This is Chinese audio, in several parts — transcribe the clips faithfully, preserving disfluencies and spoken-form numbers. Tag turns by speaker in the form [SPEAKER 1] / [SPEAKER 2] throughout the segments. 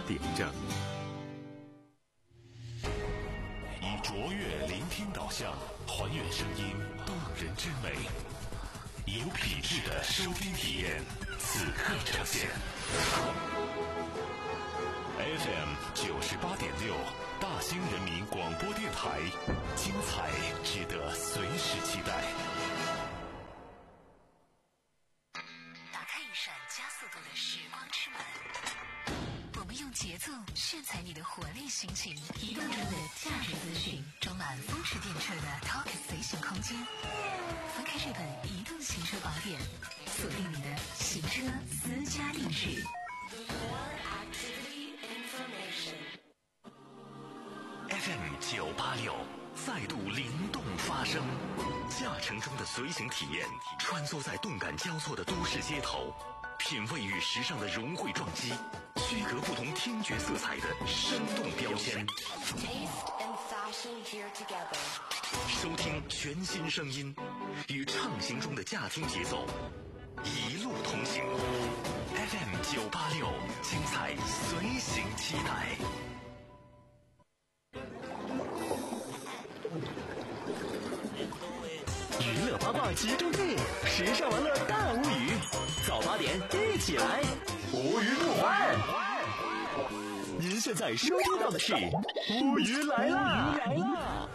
[SPEAKER 1] 点正。
[SPEAKER 2] 以卓越聆听导向，还原声音动人之美，有品质的收听体验，此刻呈现。F M 九十八点六，大兴人民广播电台，精彩值得随时期待。
[SPEAKER 3] 打开一扇加速度的时光之门，我们用节奏炫彩你的活力心情，移动中的价值资讯，装满风驰电掣的 Talk 随行空间。翻开这本移动行车宝典，锁定你的行车私家定制。
[SPEAKER 2] F M 九八六再度灵动发声，驾乘中的随行体验，穿梭在动感交错的都市街头，品味与时尚的融汇撞击，区隔不同听觉色彩的生动标签。收听全新声音，与畅行中的驾听节奏一路同行。F M 九八六，精彩随行期待。
[SPEAKER 4] 娱乐八卦集中地，时尚玩乐大无语，早八点一起来，无语不欢。您现在收听到的是无语来啦！来啦！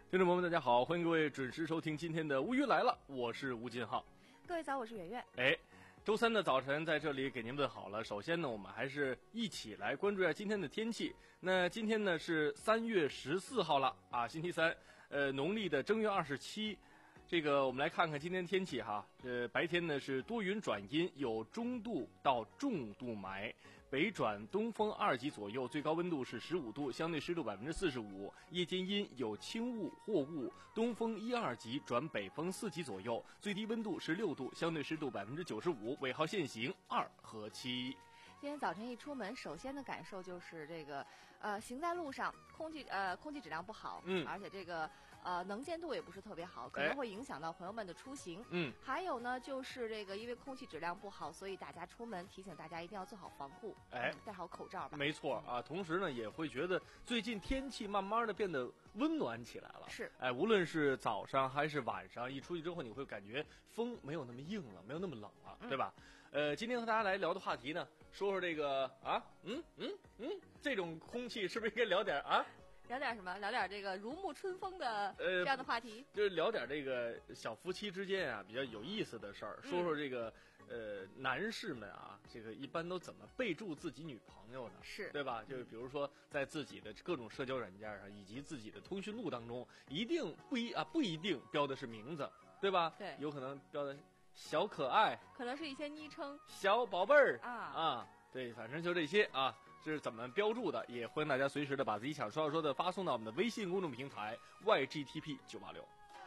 [SPEAKER 1] 听众朋友们，大家好，欢迎各位准时收听今天的乌鱼来了，我是吴金浩。
[SPEAKER 5] 各位早，我是圆圆。
[SPEAKER 1] 哎，周三的早晨在这里给您问好了。首先呢，我们还是一起来关注一下今天的天气。那今天呢是三月十四号了啊，星期三，呃，农历的正月二十七。这个我们来看看今天天气哈，呃，白天呢是多云转阴，有中度到重度霾，北转东风二级左右，最高温度是十五度，相对湿度百分之四十五。夜间阴，有轻雾或雾，东风一二级转北风四级左右，最低温度是六度，相对湿度百分之九十五。尾号限行二和七。
[SPEAKER 5] 今天早晨一出门，首先的感受就是这个，呃，行在路上，空气呃空气质量不好，
[SPEAKER 1] 嗯，
[SPEAKER 5] 而且这个呃能见度也不是特别好，可能会影响到朋友们的出行，
[SPEAKER 1] 嗯，
[SPEAKER 5] 还有呢就是这个因为空气质量不好，所以大家出门提醒大家一定要做好防护，
[SPEAKER 1] 哎，
[SPEAKER 5] 嗯、戴好口罩吧。
[SPEAKER 1] 没错啊，同时呢也会觉得最近天气慢慢的变得温暖起来了，
[SPEAKER 5] 是，
[SPEAKER 1] 哎，无论是早上还是晚上，一出去之后你会感觉风没有那么硬了，没有那么冷了，
[SPEAKER 5] 嗯、
[SPEAKER 1] 对吧？呃，今天和大家来聊的话题呢，说说这个啊，嗯嗯嗯，这种空气是不是应该聊点啊？
[SPEAKER 5] 聊点什么？聊点这个如沐春风的
[SPEAKER 1] 呃
[SPEAKER 5] 这样的话题，
[SPEAKER 1] 就是聊点这个小夫妻之间啊比较有意思的事儿，说说这个、嗯、呃男士们啊，这个一般都怎么备注自己女朋友呢？
[SPEAKER 5] 是
[SPEAKER 1] 对吧？就是比如说在自己的各种社交软件上，以及自己的通讯录当中，一定不一啊不一定标的是名字，对吧？
[SPEAKER 5] 对，
[SPEAKER 1] 有可能标的小可爱，
[SPEAKER 5] 可能是一些昵称，
[SPEAKER 1] 小宝贝儿
[SPEAKER 5] 啊
[SPEAKER 1] 啊，对，反正就这些啊。这是怎么标注的？也欢迎大家随时的把自己想说要说的发送到我们的微信公众平台 Y G T P 九八六。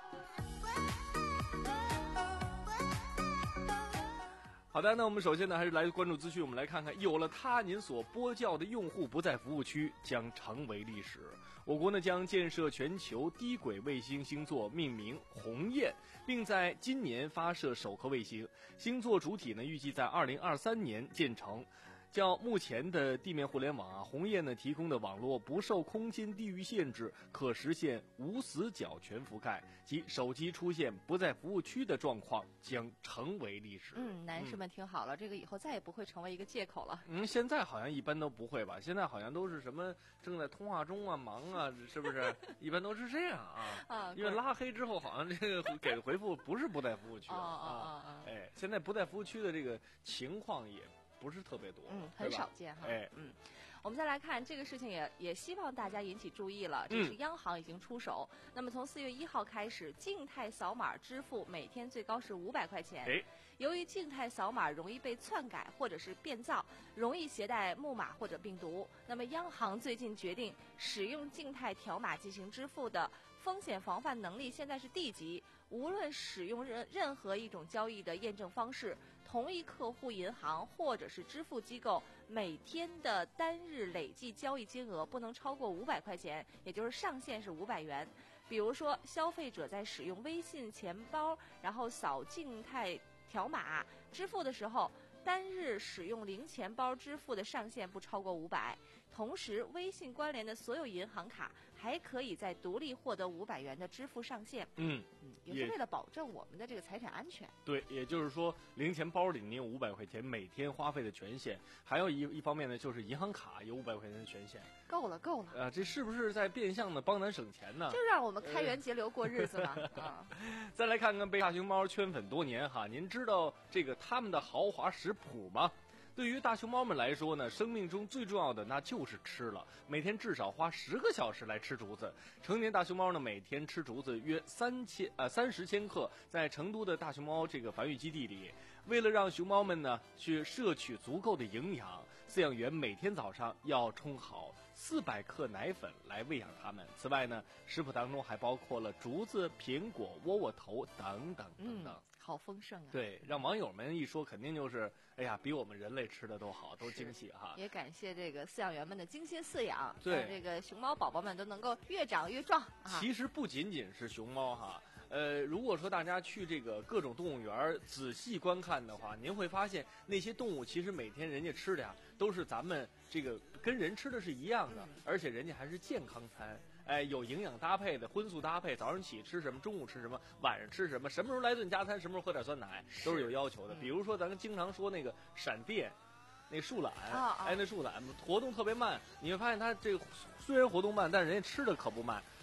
[SPEAKER 1] 好的，那我们首先呢还是来关注资讯，我们来看看，有了它，您所拨叫的用户不在服务区将成为历史。我国呢将建设全球低轨卫星星座，命名鸿雁，并在今年发射首颗卫星。星座主体呢预计在二零二三年建成。较目前的地面互联网啊，鸿雁呢提供的网络不受空间地域限制，可实现无死角全覆盖，即手机出现不在服务区的状况将成为历史。
[SPEAKER 5] 嗯，男士们听好了，嗯、这个以后再也不会成为一个借口了。
[SPEAKER 1] 嗯，现在好像一般都不会吧？现在好像都是什么正在通话中啊、忙啊，是不是？一般都是这样啊。啊，因为拉黑之后，好像这个给的回复不是不在服务区了啊。
[SPEAKER 5] 啊啊
[SPEAKER 1] 哎，现在不在服务区的这个情况也不是特别多，
[SPEAKER 5] 嗯，很少见哈。
[SPEAKER 1] 哎，
[SPEAKER 5] 嗯，我们再来看这个事情也，也也希望大家引起注意了。这是央行已经出手。嗯、那么从四月一号开始，静态扫码支付每天最高是五百块钱。
[SPEAKER 1] 哎，
[SPEAKER 5] 由于静态扫码容易被篡改或者是变造，容易携带木马或者病毒，那么央行最近决定使用静态条码进行支付的风险防范能力现在是 D 级。无论使用任任何一种交易的验证方式，同一客户银行或者是支付机构每天的单日累计交易金额不能超过五百块钱，也就是上限是五百元。比如说，消费者在使用微信钱包，然后扫静态条码支付的时候，单日使用零钱包支付的上限不超过五百。同时，微信关联的所有银行卡还可以再独立获得五百元的支付上限。
[SPEAKER 1] 嗯
[SPEAKER 5] 嗯，也是为了保证我们的这个财产安全。
[SPEAKER 1] 对，也就是说，零钱包里您有五百块钱每天花费的权限，还有一一方面呢，就是银行卡有五百块钱的权限。
[SPEAKER 5] 够了，够了。
[SPEAKER 1] 啊、呃，这是不是在变相的帮咱省钱呢？
[SPEAKER 5] 就让我们开源节流过日子嘛。呃、啊。
[SPEAKER 1] 再来看看被大熊猫圈粉多年哈，您知道这个他们的豪华食谱吗？对于大熊猫们来说呢，生命中最重要的那就是吃了，每天至少花十个小时来吃竹子。成年大熊猫呢，每天吃竹子约三千呃三十千克，在成都的大熊猫这个繁育基地里，为了让熊猫们呢去摄取足够的营养，饲养员每天早上要冲好四百克奶粉来喂养它们。此外呢，食谱当中还包括了竹子、苹果、窝窝头等等等等。
[SPEAKER 5] 嗯，好丰盛啊！
[SPEAKER 1] 对，让网友们一说，肯定就是哎呀，比我们人类吃的都好，都惊喜哈。
[SPEAKER 5] 也感谢这个饲养员们的精心饲养，
[SPEAKER 1] 对，
[SPEAKER 5] 让这个熊猫宝宝们都能够越长越壮。啊、
[SPEAKER 1] 其实不仅仅是熊猫哈，呃，如果说大家去这个各种动物园仔细观看的话，您会发现那些动物其实每天人家吃的呀，都是咱们这个跟人吃的是一样的，嗯、而且人家还是健康餐。哎，有营养搭配的，荤素搭配，早上起吃什么，中午吃什么，晚上吃什么，什么时候来顿加餐，什么时候喝点酸奶，都是有要求的。嗯、比如说，咱们经常说那个闪电，那树懒，
[SPEAKER 5] 啊啊
[SPEAKER 1] 哎，那树懒活动特别慢，你会发现它这个虽然活动慢，但是人家吃的可不慢。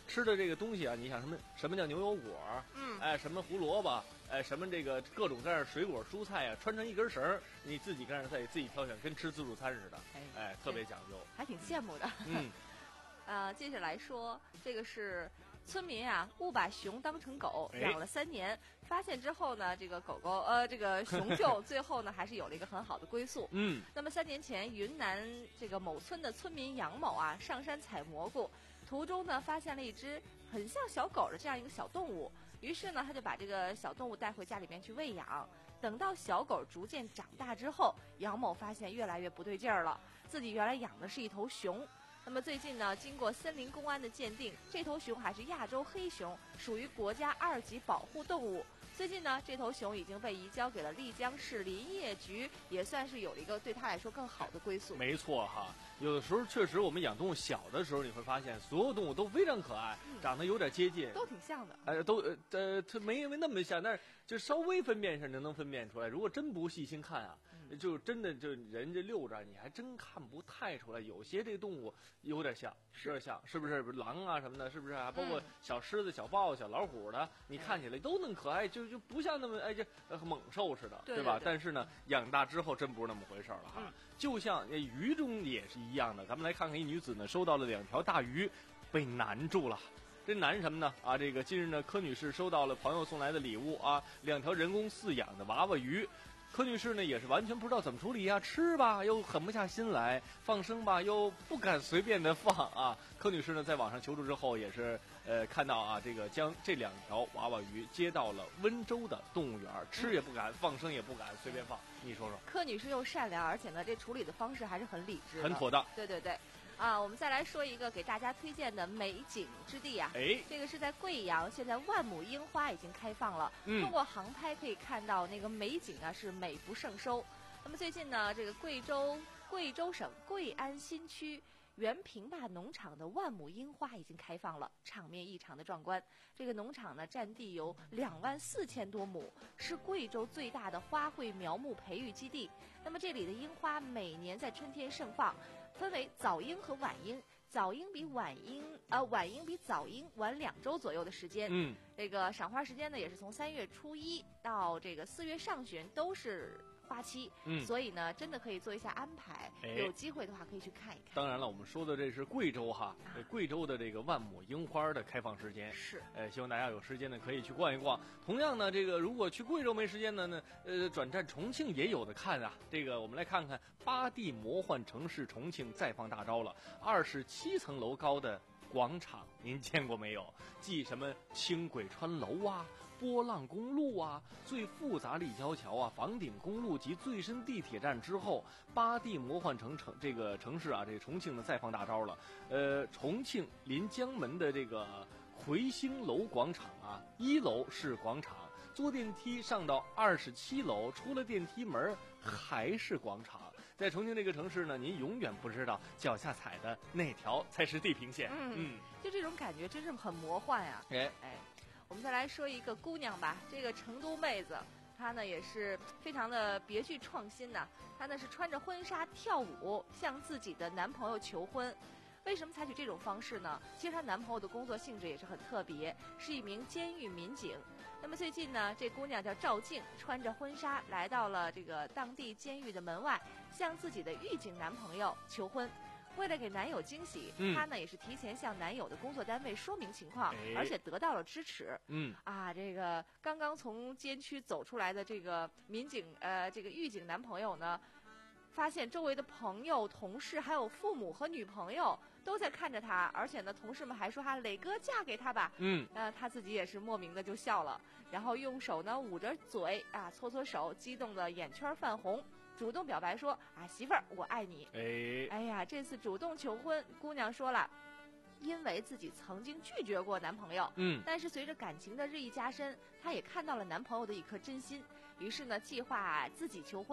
[SPEAKER 1] 吃的这个东西啊，你想什么什么叫牛油果？
[SPEAKER 5] 嗯，
[SPEAKER 1] 哎，什么胡萝卜？哎，什么这个各种各样的水果蔬菜啊，穿成一根绳儿，你自己跟上再自己挑选，跟吃自助餐似的。
[SPEAKER 5] 哎
[SPEAKER 1] 哎，特别讲究，
[SPEAKER 5] 还挺羡慕的。
[SPEAKER 1] 嗯，
[SPEAKER 5] 呃，接下来说这个是村民啊，误把熊当成狗
[SPEAKER 1] 哎
[SPEAKER 5] 养了三年，发现之后呢，这个狗狗呃，这个熊就最后呢还是有了一个很好的归宿。
[SPEAKER 1] 嗯，
[SPEAKER 5] 那么三年前，云南这个某村的村民杨某啊，上山采蘑菇，途中呢发现了一只很像小狗的这样一个小动物，于是呢他就把这个小动物带回家里面去喂养。等到小狗逐渐长大之后，杨某发现越来越不对劲儿了，自己原来养的是一头熊。那么最近呢，经过森林公安的鉴定，这头熊还是亚洲黑熊，属于国家二级保护动物。最近呢，这头熊已经被移交给了丽江市林业局，也算是有了一个对它来说更好的归宿。
[SPEAKER 1] 没错哈，有的时候确实我们养动物小的时候，你会发现所有动物都非常可爱，
[SPEAKER 5] 嗯、
[SPEAKER 1] 长得有点接近，
[SPEAKER 5] 都挺像的。
[SPEAKER 1] 呃，都呃呃，它没没那么像，但是就稍微分辨上就能分辨出来。如果真不细心看啊，嗯、就真的就人家遛着，你还真看不太出来。有些这个动物有点像，有点像，是不是？狼啊什么的，是不是啊？包括小狮子、小豹、小老虎的，你看起来都能可爱，就就不像那么哎这呃猛兽似的，
[SPEAKER 5] 对, 对,
[SPEAKER 1] 吧？
[SPEAKER 5] 对
[SPEAKER 1] 但是呢，养大之后真不是那么回事了哈。
[SPEAKER 5] 嗯、
[SPEAKER 1] 就像鱼中也是一样的，咱们来看看一女子呢收到了两条大鱼，被难住了。这难什么呢？啊，这个近日呢，柯女士收到了朋友送来的礼物啊，两条人工饲养的娃娃鱼。柯女士呢也是完全不知道怎么处理呀、啊，吃吧又狠不下心来，放生吧又不敢随便的放啊。柯女士呢在网上求助之后，也是呃看到啊，这个将这两条娃娃鱼接到了温州的动物园，吃也不敢，放生也不敢随便放。你说说，
[SPEAKER 5] 柯女士又善良，而且呢这处理的方式还是很理智的，
[SPEAKER 1] 很妥当。
[SPEAKER 5] 对对对。啊，我们再来说一个给大家推荐的美景之地啊，
[SPEAKER 1] 哎，
[SPEAKER 5] 这个是在贵阳，现在万亩樱花已经开放了，
[SPEAKER 1] 嗯、
[SPEAKER 5] 通过航拍可以看到那个美景啊是美不胜收。那么最近呢，这个贵州贵州省贵安新区原平坝农场的万亩樱花已经开放了，场面异常的壮观。这个农场呢占地有两万四千多亩，是贵州最大的花卉苗木培育基地。那么这里的樱花每年在春天盛放，分为早樱和晚樱，早樱比晚樱呃晚樱比早樱晚两周左右的时间。
[SPEAKER 1] 嗯，
[SPEAKER 5] 这个赏花时间呢也是从三月初一到这个四月上旬都是花期，
[SPEAKER 1] 嗯，
[SPEAKER 5] 所以呢真的可以做一下安排，
[SPEAKER 1] 哎、
[SPEAKER 5] 有机会的话可以去看一看。
[SPEAKER 1] 当然了，我们说的这是贵州哈，
[SPEAKER 5] 啊、
[SPEAKER 1] 贵州的这个万亩樱花的开放时间
[SPEAKER 5] 是，
[SPEAKER 1] 呃，希望大家有时间呢可以去逛一逛。同样呢，这个如果去贵州没时间呢，呢呃转战重庆也有的看啊。这个我们来看看八 D 魔幻城市重庆再放大招了，二十七层楼高的广场，您见过没有？继什么轻轨穿楼啊、波浪公路啊、最复杂立交桥啊、房顶公路及最深地铁站之后，八 D 魔幻城城这个城市啊，这个重庆呢再放大招了。呃，重庆临江门的这个魁星楼广场啊，一楼是广场，坐电梯上到二十七楼，出了电梯门还是广场。在重庆这个城市呢，您永远不知道脚下踩的那条才是地平线。
[SPEAKER 5] 嗯，
[SPEAKER 1] 嗯
[SPEAKER 5] 就这种感觉真是很魔幻呀、啊。
[SPEAKER 1] 哎
[SPEAKER 5] 哎，我们再来说一个姑娘吧，这个成都妹子，她呢也是非常的别具创新呐、啊。她呢是穿着婚纱跳舞，向自己的男朋友求婚。为什么采取这种方式呢？其实她男朋友的工作性质也是很特别，是一名监狱民警。那么最近呢，这姑娘叫赵静，穿着婚纱来到了这个当地监狱的门外，向自己的狱警男朋友求婚。为了给男友惊喜，
[SPEAKER 1] 嗯、
[SPEAKER 5] 她呢也是提前向男友的工作单位说明情况，
[SPEAKER 1] 哎、
[SPEAKER 5] 而且得到了支持。
[SPEAKER 1] 嗯
[SPEAKER 5] 啊，这个刚刚从监区走出来的这个民警，呃，这个狱警男朋友呢，发现周围的朋友、同事还有父母和女朋友都在看着他，而且呢，同事们还说：“哈，磊哥嫁给他吧。”
[SPEAKER 1] 嗯，
[SPEAKER 5] 呃，他自己也是莫名的就笑了，然后用手呢捂着嘴啊，搓搓手，激动的眼圈泛红，主动表白说：“啊，媳妇儿，我爱你。”
[SPEAKER 1] 哎，
[SPEAKER 5] 哎呀，这次主动求婚，姑娘说了。因为自己曾经拒绝过男朋友，
[SPEAKER 1] 嗯，
[SPEAKER 5] 但是随着感情的日益加深，她也看到了男朋友的一颗真心，于是呢，计划自己求婚。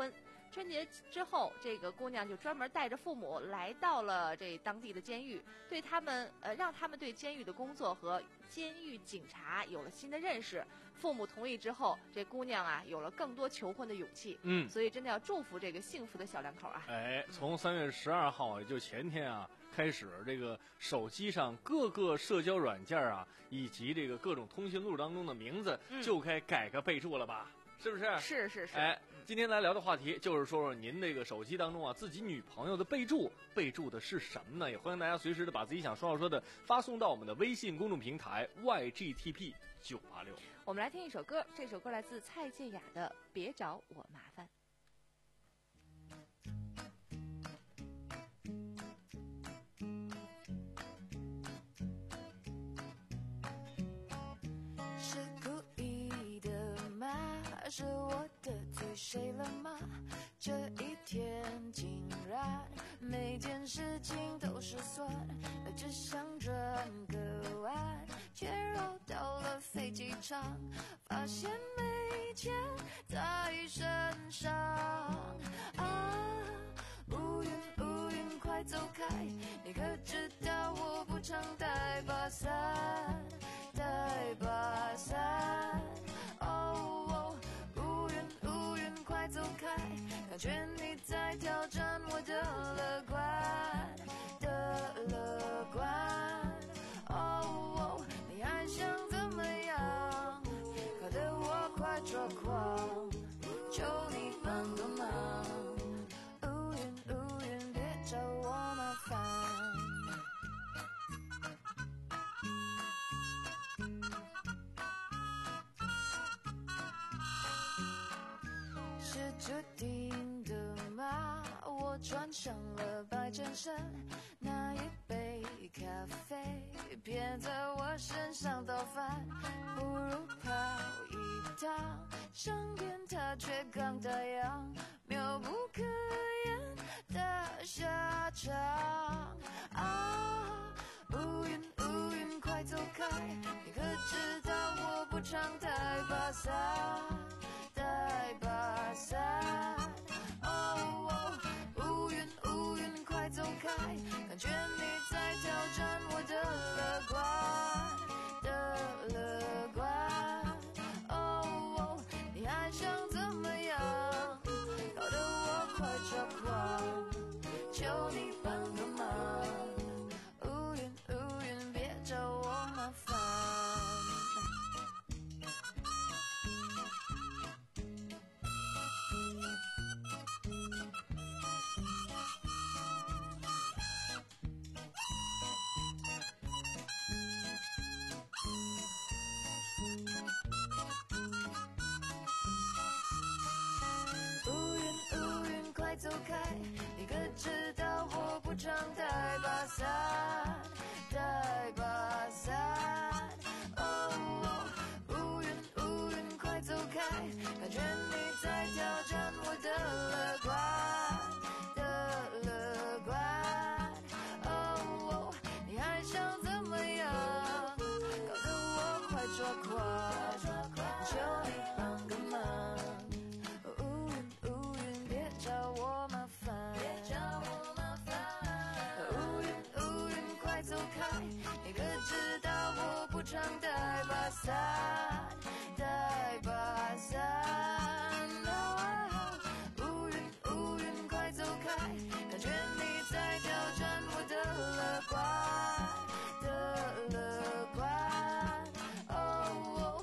[SPEAKER 5] 春节之后，这个姑娘就专门带着父母来到了这当地的监狱，对他们呃让他们对监狱的工作和监狱警察有了新的认识。父母同意之后，这姑娘啊有了更多求婚的勇气。
[SPEAKER 1] 嗯，
[SPEAKER 5] 所以真的要祝福这个幸福的小两口啊！
[SPEAKER 1] 哎，从三月十二号，也就前天啊。开始，这个手机上各个社交软件啊，以及这个各种通讯录当中的名字，
[SPEAKER 5] 嗯、
[SPEAKER 1] 就该改个备注了吧？是不是？
[SPEAKER 5] 是是是。
[SPEAKER 1] 哎，今天来聊的话题就是说说您这个手机当中啊，自己女朋友的备注，备注的是什么呢？也欢迎大家随时的把自己想说要说的发送到我们的微信公众平台 Y G T P 九八六。
[SPEAKER 5] 我们来听一首歌，这首歌来自蔡健雅的《别找我麻烦》。
[SPEAKER 6] 是我得罪谁了吗？这一天竟然每件事情都失算，只想转个弯，却绕到了飞机场，发现没钱在身上。啊，乌云乌云快走开，你可知道我不常带把伞，带把伞。哦，快走开，感觉你在挑战我的乐观的乐观。哦，你还想怎么样？搞得我快抓狂，求你帮个忙。乌云乌云，别找我麻烦。是注定的吗？我穿上了白衬衫，那一杯咖啡偏在我身上倒翻，不如跑一趟，上天它却刚打烊，妙不可言的下场。啊，乌云乌云快走开，你可知道我不常带把伞，带把伞。哦，乌云乌云快走开，感觉你在挑战我的乐观的乐观。哦，你还想怎么样？搞得我快抓狂，求你帮个忙。乌云乌云，别找我麻烦。走开，你可知道我不常带把伞，带把伞。哦，乌云乌云快走开，感觉你在挑战我的乐观的乐观。哦，你还想怎么样？搞得我快抓狂，求你帮个忙。乌云乌云，别找我麻烦，别找我麻烦。乌云乌云快走开，你可知道我不常带把伞，带把伞。啊，乌云乌云快走开，感觉你在挑战我的乐观的乐观。哦，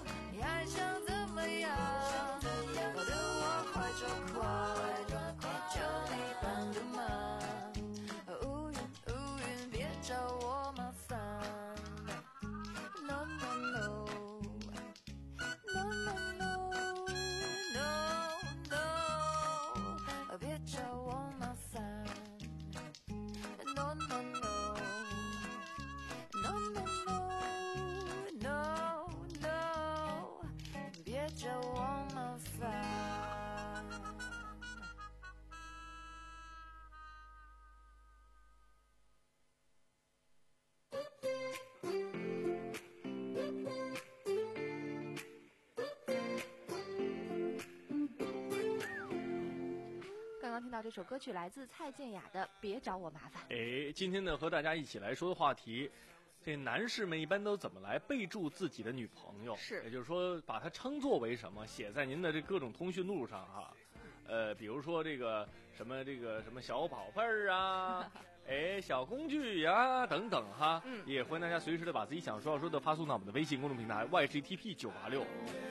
[SPEAKER 5] 到这首歌曲来自蔡健雅的《别找我麻烦》。
[SPEAKER 1] 哎，今天呢和大家一起来说的话题，这男士们一般都怎么来备注自己的女朋友？
[SPEAKER 5] 是，
[SPEAKER 1] 也就是说把它称作为什么，写在您的这各种通讯录上哈。呃，比如说这个什么这个什么小宝贝儿啊，哎，小工具呀、啊、等等哈，嗯，也欢迎大家随时的把自己想说要说的发送到我们的微信公众平台 Y G T P 九八六。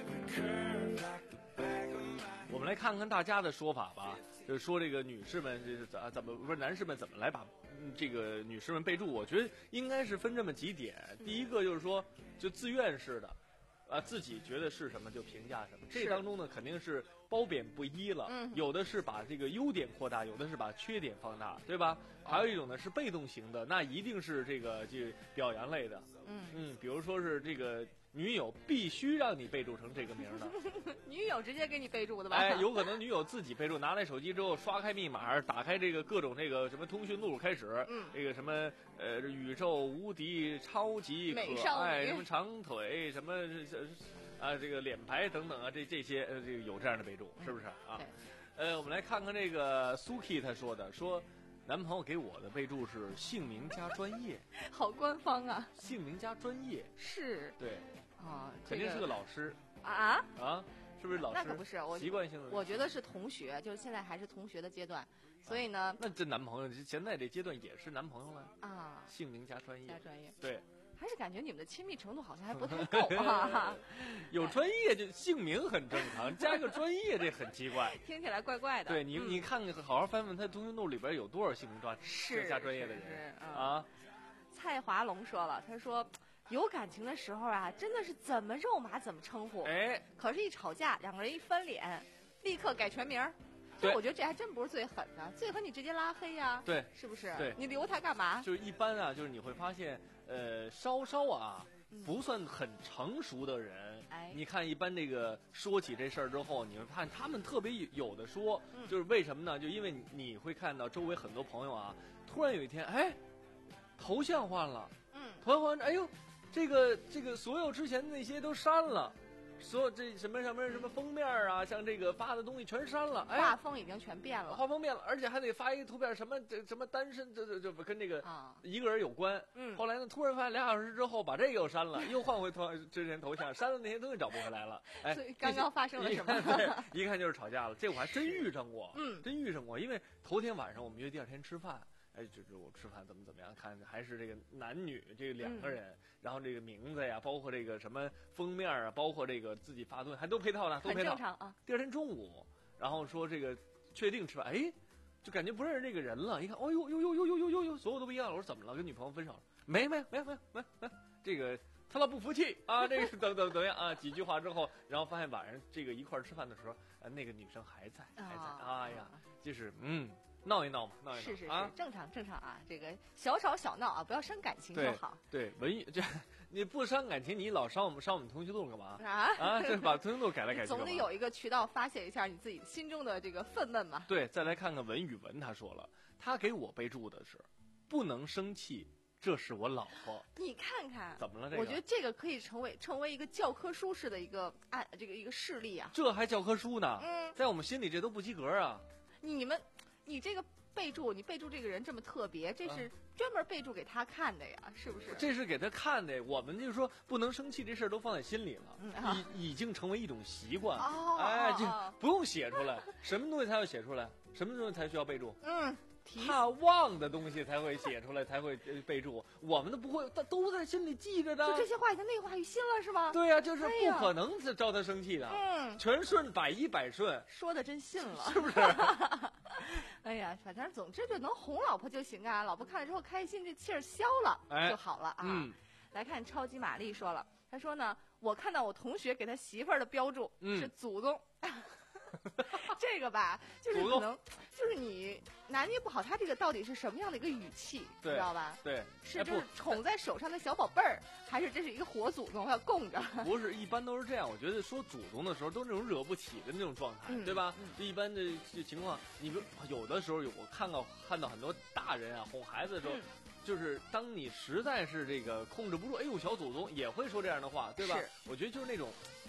[SPEAKER 1] 我们来看看大家的说法吧，就是说这个女士们这是怎怎么不是男士们怎么来把、嗯、这个女士们备注？我觉得应该是分这么几点。第一个就是说，就自愿式的。啊，自己觉得是什么就评价什么，这当中呢肯定是褒贬不一了。嗯，有的是把这个优点扩大，有的是把缺点放大，对吧？还有一种呢是被动型的，那一定是这个就表扬类的。嗯嗯，比如说是这个女友必须让你备注成这个名的，
[SPEAKER 5] 女友直接给你备注的吧？
[SPEAKER 1] 哎，有可能女友自己备注，拿来手机之后刷开密码，打开这个各种这个什么通讯录开始，嗯，这个什么呃宇宙无敌超级可爱，什么长腿，什么啊这个脸牌等等啊，这这些呃这个有这样的备注，是不是啊？呃，我们来看看这个 Suki 他说的，说男朋友给我的备注是姓名加专业，
[SPEAKER 5] 好官方啊！
[SPEAKER 1] 姓名加专业
[SPEAKER 5] 是，
[SPEAKER 1] 对。
[SPEAKER 5] 啊，
[SPEAKER 1] 肯定是个老师
[SPEAKER 5] 啊
[SPEAKER 1] 啊，是不是老师？
[SPEAKER 5] 那可不是，我
[SPEAKER 1] 习惯性的。
[SPEAKER 5] 我觉得是同学，就是现在还是同学的阶段，所以呢，啊、
[SPEAKER 1] 那这男朋友现在这阶段也是男朋友了
[SPEAKER 5] 啊，
[SPEAKER 1] 姓名加专业，
[SPEAKER 5] 加专业，
[SPEAKER 1] 对，
[SPEAKER 5] 还是感觉你们的亲密程度好像还不太够啊。
[SPEAKER 1] 有专业就姓名很正常，加个专业这很奇怪，
[SPEAKER 5] 听起来怪怪的。
[SPEAKER 1] 对你，
[SPEAKER 5] 嗯、
[SPEAKER 1] 你看看，好好翻翻他通讯录里边有多少姓名专
[SPEAKER 5] 是
[SPEAKER 1] 加专业的人
[SPEAKER 5] 是是
[SPEAKER 1] 啊。
[SPEAKER 5] 蔡华龙说了，他说。有感情的时候啊，真的是怎么肉麻怎么称呼。
[SPEAKER 1] 哎，
[SPEAKER 5] 可是，一吵架，两个人一翻脸，立刻改全名。这我觉得这还真不是最狠的，最狠你直接拉黑呀、啊。
[SPEAKER 1] 对，
[SPEAKER 5] 是不是？
[SPEAKER 1] 对，
[SPEAKER 5] 你留他干嘛？
[SPEAKER 1] 就是一般啊，就是你会发现，呃，稍稍啊，不算很成熟的人，
[SPEAKER 5] 哎、
[SPEAKER 1] 你看一般这个说起这事儿之后，你会看他们特别有的说，嗯、就是为什么呢？就因为你会看到周围很多朋友啊，突然有一天，哎，头像换了，嗯，头像换，哎呦。这个这个所有之前的那些都删了，所有这什么什么什么封面啊，像这个发的东西全删了，哎，
[SPEAKER 5] 画风已经全变了，
[SPEAKER 1] 画风变了，而且还得发一个图片，什么这什么单身，这这这跟这个一个人有关。嗯，后来呢，突然发现俩小时之后把这个又删了，又换回头之前头像，删了那些东西找不回来了。哎，
[SPEAKER 5] 所以刚刚发生了什么？
[SPEAKER 1] 对，一看就是吵架了。这我还真遇上过，嗯，真遇上过，因为头天晚上我们约第二天吃饭。哎，就是我吃饭怎么怎么样，看还是这个男女这个两个人，嗯、然后这个名字呀，包括这个什么封面啊，包括这个自己发东西，还都配套的，都配套。
[SPEAKER 5] 很正常啊。
[SPEAKER 1] 第二天中午，然后说这个确定吃饭，哎，就感觉不认识这个人了。一看，哦呦呦呦呦呦呦呦呦，所有都不一样了。我说怎么了？跟女朋友分手了？没没没没没没，这个他老不服气啊，这个等等等样啊，几句话之后，然后发现晚上这个一块吃饭的时候，呃，那个女生还在还在，
[SPEAKER 5] 啊、
[SPEAKER 1] 哎呀，就是嗯。闹一闹嘛，闹一闹
[SPEAKER 5] 是是是、
[SPEAKER 1] 啊，
[SPEAKER 5] 正常正常啊，这个小吵小闹啊，不要伤感情就好。
[SPEAKER 1] 对，对文艺这你不伤感情，你老伤我们伤我们通讯录干嘛？
[SPEAKER 5] 啊
[SPEAKER 1] 啊，这把通讯录改来改去，
[SPEAKER 5] 总得有一个渠道发泄一下你自己心中的这个愤懑嘛。
[SPEAKER 1] 对，再来看看文宇文，他说了，他给我备注的是不能生气，这是我老婆。
[SPEAKER 5] 你看看
[SPEAKER 1] 怎么了？这个
[SPEAKER 5] 我觉得这个可以成为成为一个教科书式的一个案，这个一个事例啊。
[SPEAKER 1] 这还教科书呢？
[SPEAKER 5] 嗯，
[SPEAKER 1] 在我们心里这都不及格啊。
[SPEAKER 5] 你们，你这个。备注你备注这个人这么特别，这是专门备注给他看的呀，是不是？
[SPEAKER 1] 这是给他看的，我们就是说不能生气这事儿都放在心里了，
[SPEAKER 5] 嗯啊、
[SPEAKER 1] 已已经成为一种习惯。
[SPEAKER 5] 哦、
[SPEAKER 1] 哎，就不用写出来，什么东西才要写出来？什么东西才需要备注？
[SPEAKER 5] 嗯，
[SPEAKER 1] 怕忘的东西才会写出来，才会备注。我们都不会，都在心里记着的。
[SPEAKER 5] 就这些话已经内化于心了，是吗？
[SPEAKER 1] 对呀、啊，就是不可能招他生气的。
[SPEAKER 5] 嗯，
[SPEAKER 1] 全顺，百依百顺。
[SPEAKER 5] 说的真信了，
[SPEAKER 1] 是不是？
[SPEAKER 5] 哎呀，反正总之就能哄老婆就行啊，老婆看了之后开心，这气儿消了、
[SPEAKER 1] 哎、
[SPEAKER 5] 就好了啊。
[SPEAKER 1] 嗯，
[SPEAKER 5] 来看超级玛丽说了，他说呢，我看到我同学给他媳妇儿的标注是祖宗。嗯这个吧，就是可能就是你拿捏不好他这个到底是什么样的一个语气，知道吧？
[SPEAKER 1] 对，
[SPEAKER 5] 是就是宠在手上的小宝贝儿，还是这是一个活祖宗要供着？
[SPEAKER 1] 不是，一般都是这样。我觉得说祖宗的时候都是那种惹不起的那种状态，
[SPEAKER 5] 嗯、
[SPEAKER 1] 对吧？
[SPEAKER 5] 嗯、
[SPEAKER 1] 就一般的情况，你不有的时候我看到看到很多大人啊哄孩子的时候。嗯，就是当你实在是这个控制不住，哎呦，小祖宗也会说这样的话，对吧？我觉得就是那种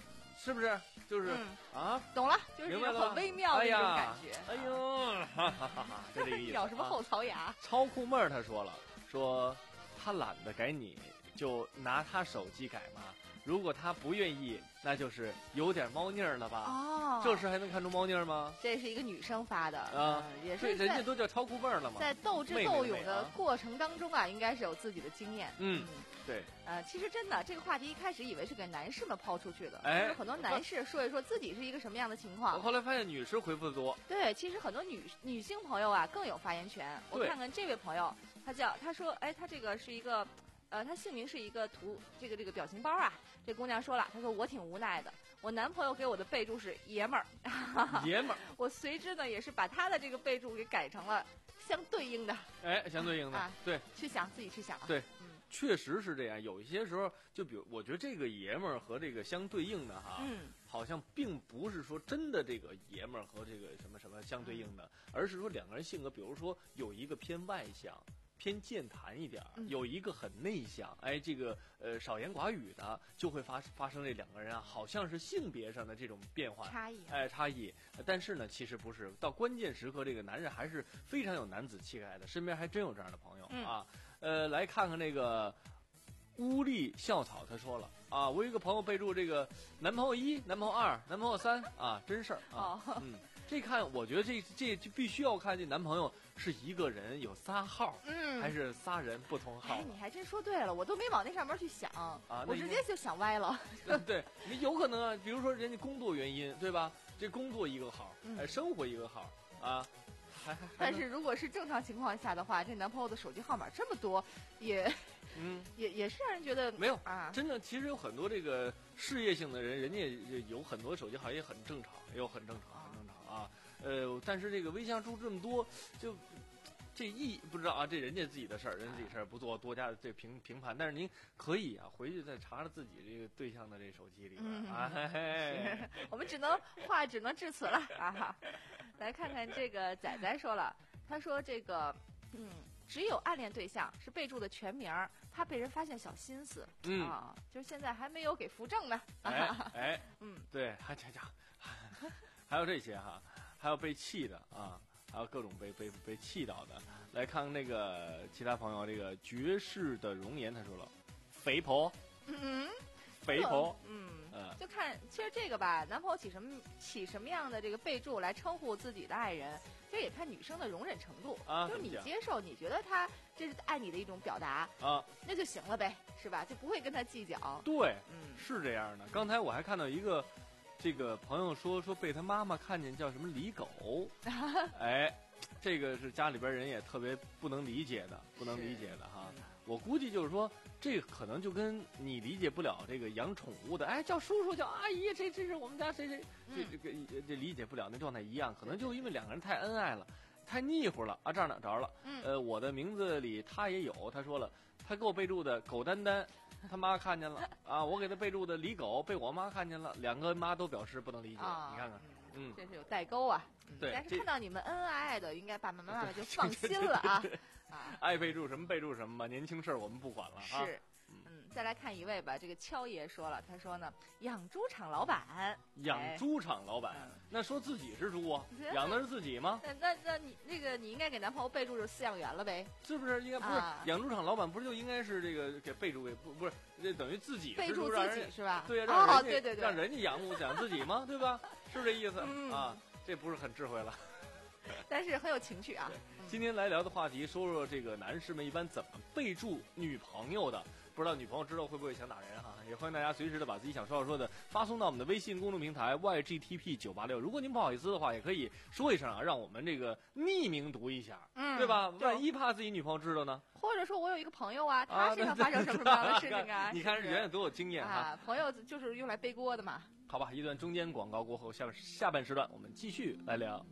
[SPEAKER 1] 是不是？就是、
[SPEAKER 5] 嗯、
[SPEAKER 1] 啊，
[SPEAKER 5] 懂了，就是这种很微妙的一种感觉。
[SPEAKER 1] 哎呦，哈哈哈哈，就这个意思。
[SPEAKER 5] 咬什么后槽牙？啊、
[SPEAKER 1] 超酷妹儿她说了，说她懒得改你，就拿她手机改嘛。如果他不愿意，那就是有点猫腻儿了吧？
[SPEAKER 5] 哦，
[SPEAKER 1] 这时还能看出猫腻儿吗？
[SPEAKER 5] 这是一个女生发的
[SPEAKER 1] 啊、
[SPEAKER 5] 嗯，也是
[SPEAKER 1] 人家都叫超酷妹儿了嘛。
[SPEAKER 5] 在斗智斗勇的过程当中啊，应该是有自己的经验。
[SPEAKER 1] 嗯，
[SPEAKER 5] 嗯
[SPEAKER 1] 对。
[SPEAKER 5] 呃，其实真的这个话题一开始以为是给男士们抛出去的，
[SPEAKER 1] 哎，
[SPEAKER 5] 就是很多男士说一说自己是一个什么样的情况。
[SPEAKER 1] 我后来发现女士回复的多。
[SPEAKER 5] 对，其实很多女女性朋友啊更有发言权。我看看这位朋友，他叫他说，哎，他这个是一个。呃，他姓名是一个图，这个这个表情包啊。这姑娘说了，她说我挺无奈的，我男朋友给我的备注是爷们儿，
[SPEAKER 1] 爷们儿。
[SPEAKER 5] 我随之呢也是把他的这个备注给改成了相对应的。
[SPEAKER 1] 哎，相对应的，
[SPEAKER 5] 啊、
[SPEAKER 1] 对，
[SPEAKER 5] 去想自己去想、啊。
[SPEAKER 1] 对，
[SPEAKER 5] 嗯，
[SPEAKER 1] 确实是这样。有一些时候，就比如我觉得这个爷们儿和这个相对应的哈，
[SPEAKER 5] 嗯，
[SPEAKER 1] 好像并不是说真的这个爷们儿和这个什么什么相对应的，
[SPEAKER 5] 嗯、
[SPEAKER 1] 而是说两个人性格，比如说有一个偏外向。偏健谈一点儿，有一个很内向，哎，这个呃少言寡语的，就会发发生这两个人啊，好像是性别上的这种变化
[SPEAKER 5] 差异，
[SPEAKER 1] 哎，差异。但是呢，其实不是，到关键时刻，这个男人还是非常有男子气概的，身边还真有这样的朋友、
[SPEAKER 5] 嗯、
[SPEAKER 1] 啊。呃，来看看这个乌力校草，他说了啊，我有一个朋友备注这个男朋友一、男朋友二、男朋友三啊，真事儿啊，
[SPEAKER 5] 哦、
[SPEAKER 1] 嗯。这看，我觉得这这就必须要看这男朋友是一个人有仨号，
[SPEAKER 5] 嗯，
[SPEAKER 1] 还是仨人不同号。
[SPEAKER 5] 哎，你还真说对了，我都没往那上面去想
[SPEAKER 1] 啊，
[SPEAKER 5] 我直接就想歪了。
[SPEAKER 1] 对，你有可能啊，比如说人家工作原因，对吧？这工作一个号，
[SPEAKER 5] 嗯、
[SPEAKER 1] 哎，生活一个号啊，还还。
[SPEAKER 5] 但是如果是正常情况下的话，这男朋友的手机号码这么多，也。
[SPEAKER 1] 嗯，
[SPEAKER 5] 也也是让人觉得
[SPEAKER 1] 没有
[SPEAKER 5] 啊。
[SPEAKER 1] 真正其实有很多这个事业性的人，人家有很多手机号也很正常，也有很正常，很正常啊。呃，但是这个微信注这么多，就这意不知道啊，这人家自己的事儿，人家自己事儿不做多加的这评评判。但是您可以啊，回去再查查自己这个对象的这手机里边、嗯、啊。嘿嘿
[SPEAKER 5] 我们只能话只能至此了啊。来看看这个仔仔说了，他说这个嗯。只有暗恋对象是备注的全名，怕被人发现小心思。
[SPEAKER 1] 嗯
[SPEAKER 5] 啊，就是现在还没有给扶正呢。
[SPEAKER 1] 哎哎，
[SPEAKER 5] 嗯，
[SPEAKER 1] 对，还还还还有这些哈，还有被气的啊，还有各种被被被气到的。来看那个其他朋友，这个绝世的容颜他说了，肥婆，
[SPEAKER 5] 嗯，
[SPEAKER 1] 肥婆，
[SPEAKER 5] 嗯，
[SPEAKER 1] 嗯，
[SPEAKER 5] 就看其实这个吧，男朋友起什么起什么样的这个备注来称呼自己的爱人。这也看女生的容忍程度
[SPEAKER 1] 啊，
[SPEAKER 5] 就是你接受，你觉得他这是爱你的一种表达
[SPEAKER 1] 啊，
[SPEAKER 5] 那就行了呗，是吧？就不会跟他计较。
[SPEAKER 1] 对，
[SPEAKER 5] 嗯，
[SPEAKER 1] 是这样的。刚才我还看到一个，这个朋友说说被他妈妈看见叫什么李狗，哎，这个是家里边人也特别不能理解的，不能理解的哈。我估计就是说，这可能就跟你理解不了这个养宠物的，哎，叫叔叔叫阿姨，这这是我们家谁谁，这这个这理解不了那状态一样，可能就因为两个人太恩爱了，太腻乎了啊，这儿呢找着了，呃，我的名字里他也有，他说了，他给我备注的狗丹丹，他妈看见了啊，我给他备注的李狗被我妈看见了，两个妈都表示不能理解，
[SPEAKER 5] 啊、
[SPEAKER 1] 你看看。嗯，
[SPEAKER 5] 这是有代沟啊。
[SPEAKER 1] 嗯、对，
[SPEAKER 5] 但是看到你们恩恩爱爱的，应该爸爸妈妈就放心了啊。啊，
[SPEAKER 1] 爱备注什么备注什么吧，年轻事儿我们不管了啊。
[SPEAKER 5] 是，嗯，再来看一位吧。这个敲爷说了，他说呢，养猪场老板，
[SPEAKER 1] 养猪场老板，
[SPEAKER 5] 哎、
[SPEAKER 1] 那说自己是猪啊，养的是自己吗？
[SPEAKER 5] 那那那你那个你应该给男朋友备注就是饲养员了呗？
[SPEAKER 1] 是不是？应该不是、啊、养猪场老板，不是就应该是这个给备注给不不是这等于自己
[SPEAKER 5] 备注自己是吧？
[SPEAKER 1] 对呀、啊，让人家、
[SPEAKER 5] 哦、对对对，
[SPEAKER 1] 让人家养母养自己吗？对吧？是这意思、
[SPEAKER 5] 嗯、
[SPEAKER 1] 啊。这不是很智慧了，
[SPEAKER 5] 但是很有情趣啊。
[SPEAKER 1] 今天来聊的话题，说说这个男士们一般怎么备注女朋友的。不知道女朋友知道会不会想打人哈？也欢迎大家随时的把自己想说要说的发送到我们的微信公众平台 Y G T P 九八六。如果您不好意思的话，也可以说一声啊，让我们这个匿名读一下，
[SPEAKER 5] 嗯，
[SPEAKER 1] 对吧？万一怕自己女朋友知道呢？
[SPEAKER 5] 或者说我有一个朋友啊，他身上发生什么什么样的事情啊？
[SPEAKER 1] 你看人家多有经验
[SPEAKER 5] 啊！朋友就是用来背锅的嘛。
[SPEAKER 1] 好吧，一段中间广告过后，下下半时段我们继续来聊。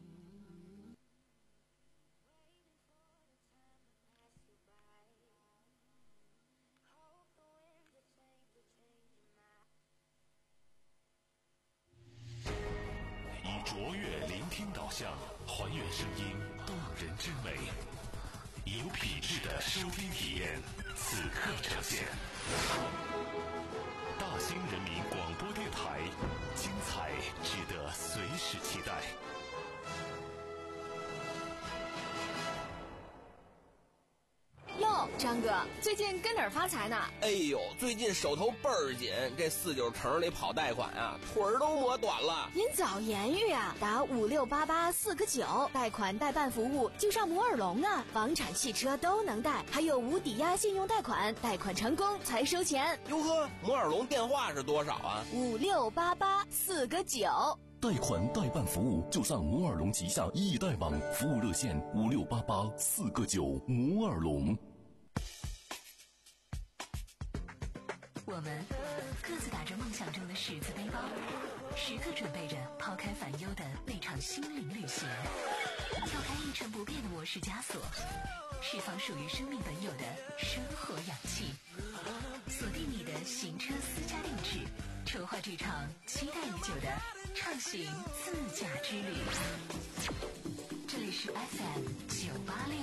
[SPEAKER 2] 以卓越聆听导向，还原声音动人之美，有品质的收听体验，此刻呈现。大兴人民广播电台，精彩值得随时期待。
[SPEAKER 7] 哟，张哥，最近跟哪儿发财呢？
[SPEAKER 8] 哎呦，最近手头倍儿紧，这四九城里跑贷款啊，腿儿都磨短了。
[SPEAKER 7] 您早言语啊，打五六八八四个九，贷款代办服务就上摩尔龙啊，房产、汽车都能贷，还有无抵押信用贷款，贷款成功才收钱。
[SPEAKER 8] 哟呵，摩尔龙电话是多少啊？
[SPEAKER 7] 五六八八四个九。
[SPEAKER 9] 贷款代办服务就上摩尔龙旗下易贷网，服务热线五六八八四个九，摩尔龙。
[SPEAKER 3] 我们各自打着梦想中的十字背包，时刻准备着抛开烦忧的那场心灵旅行，跳开一成不变的模式枷锁，释放属于生命本有的生活氧气，锁定你的行车私家定制，筹划这场期待已久的畅行自驾之旅。这里是 F M 九八六。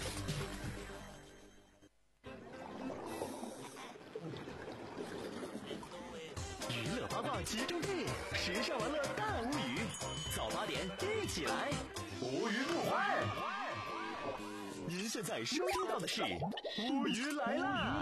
[SPEAKER 4] 娱乐八卦集中地，时尚玩乐大无语。早八点一起来，无语不欢。您现在收听到的是无语来啦！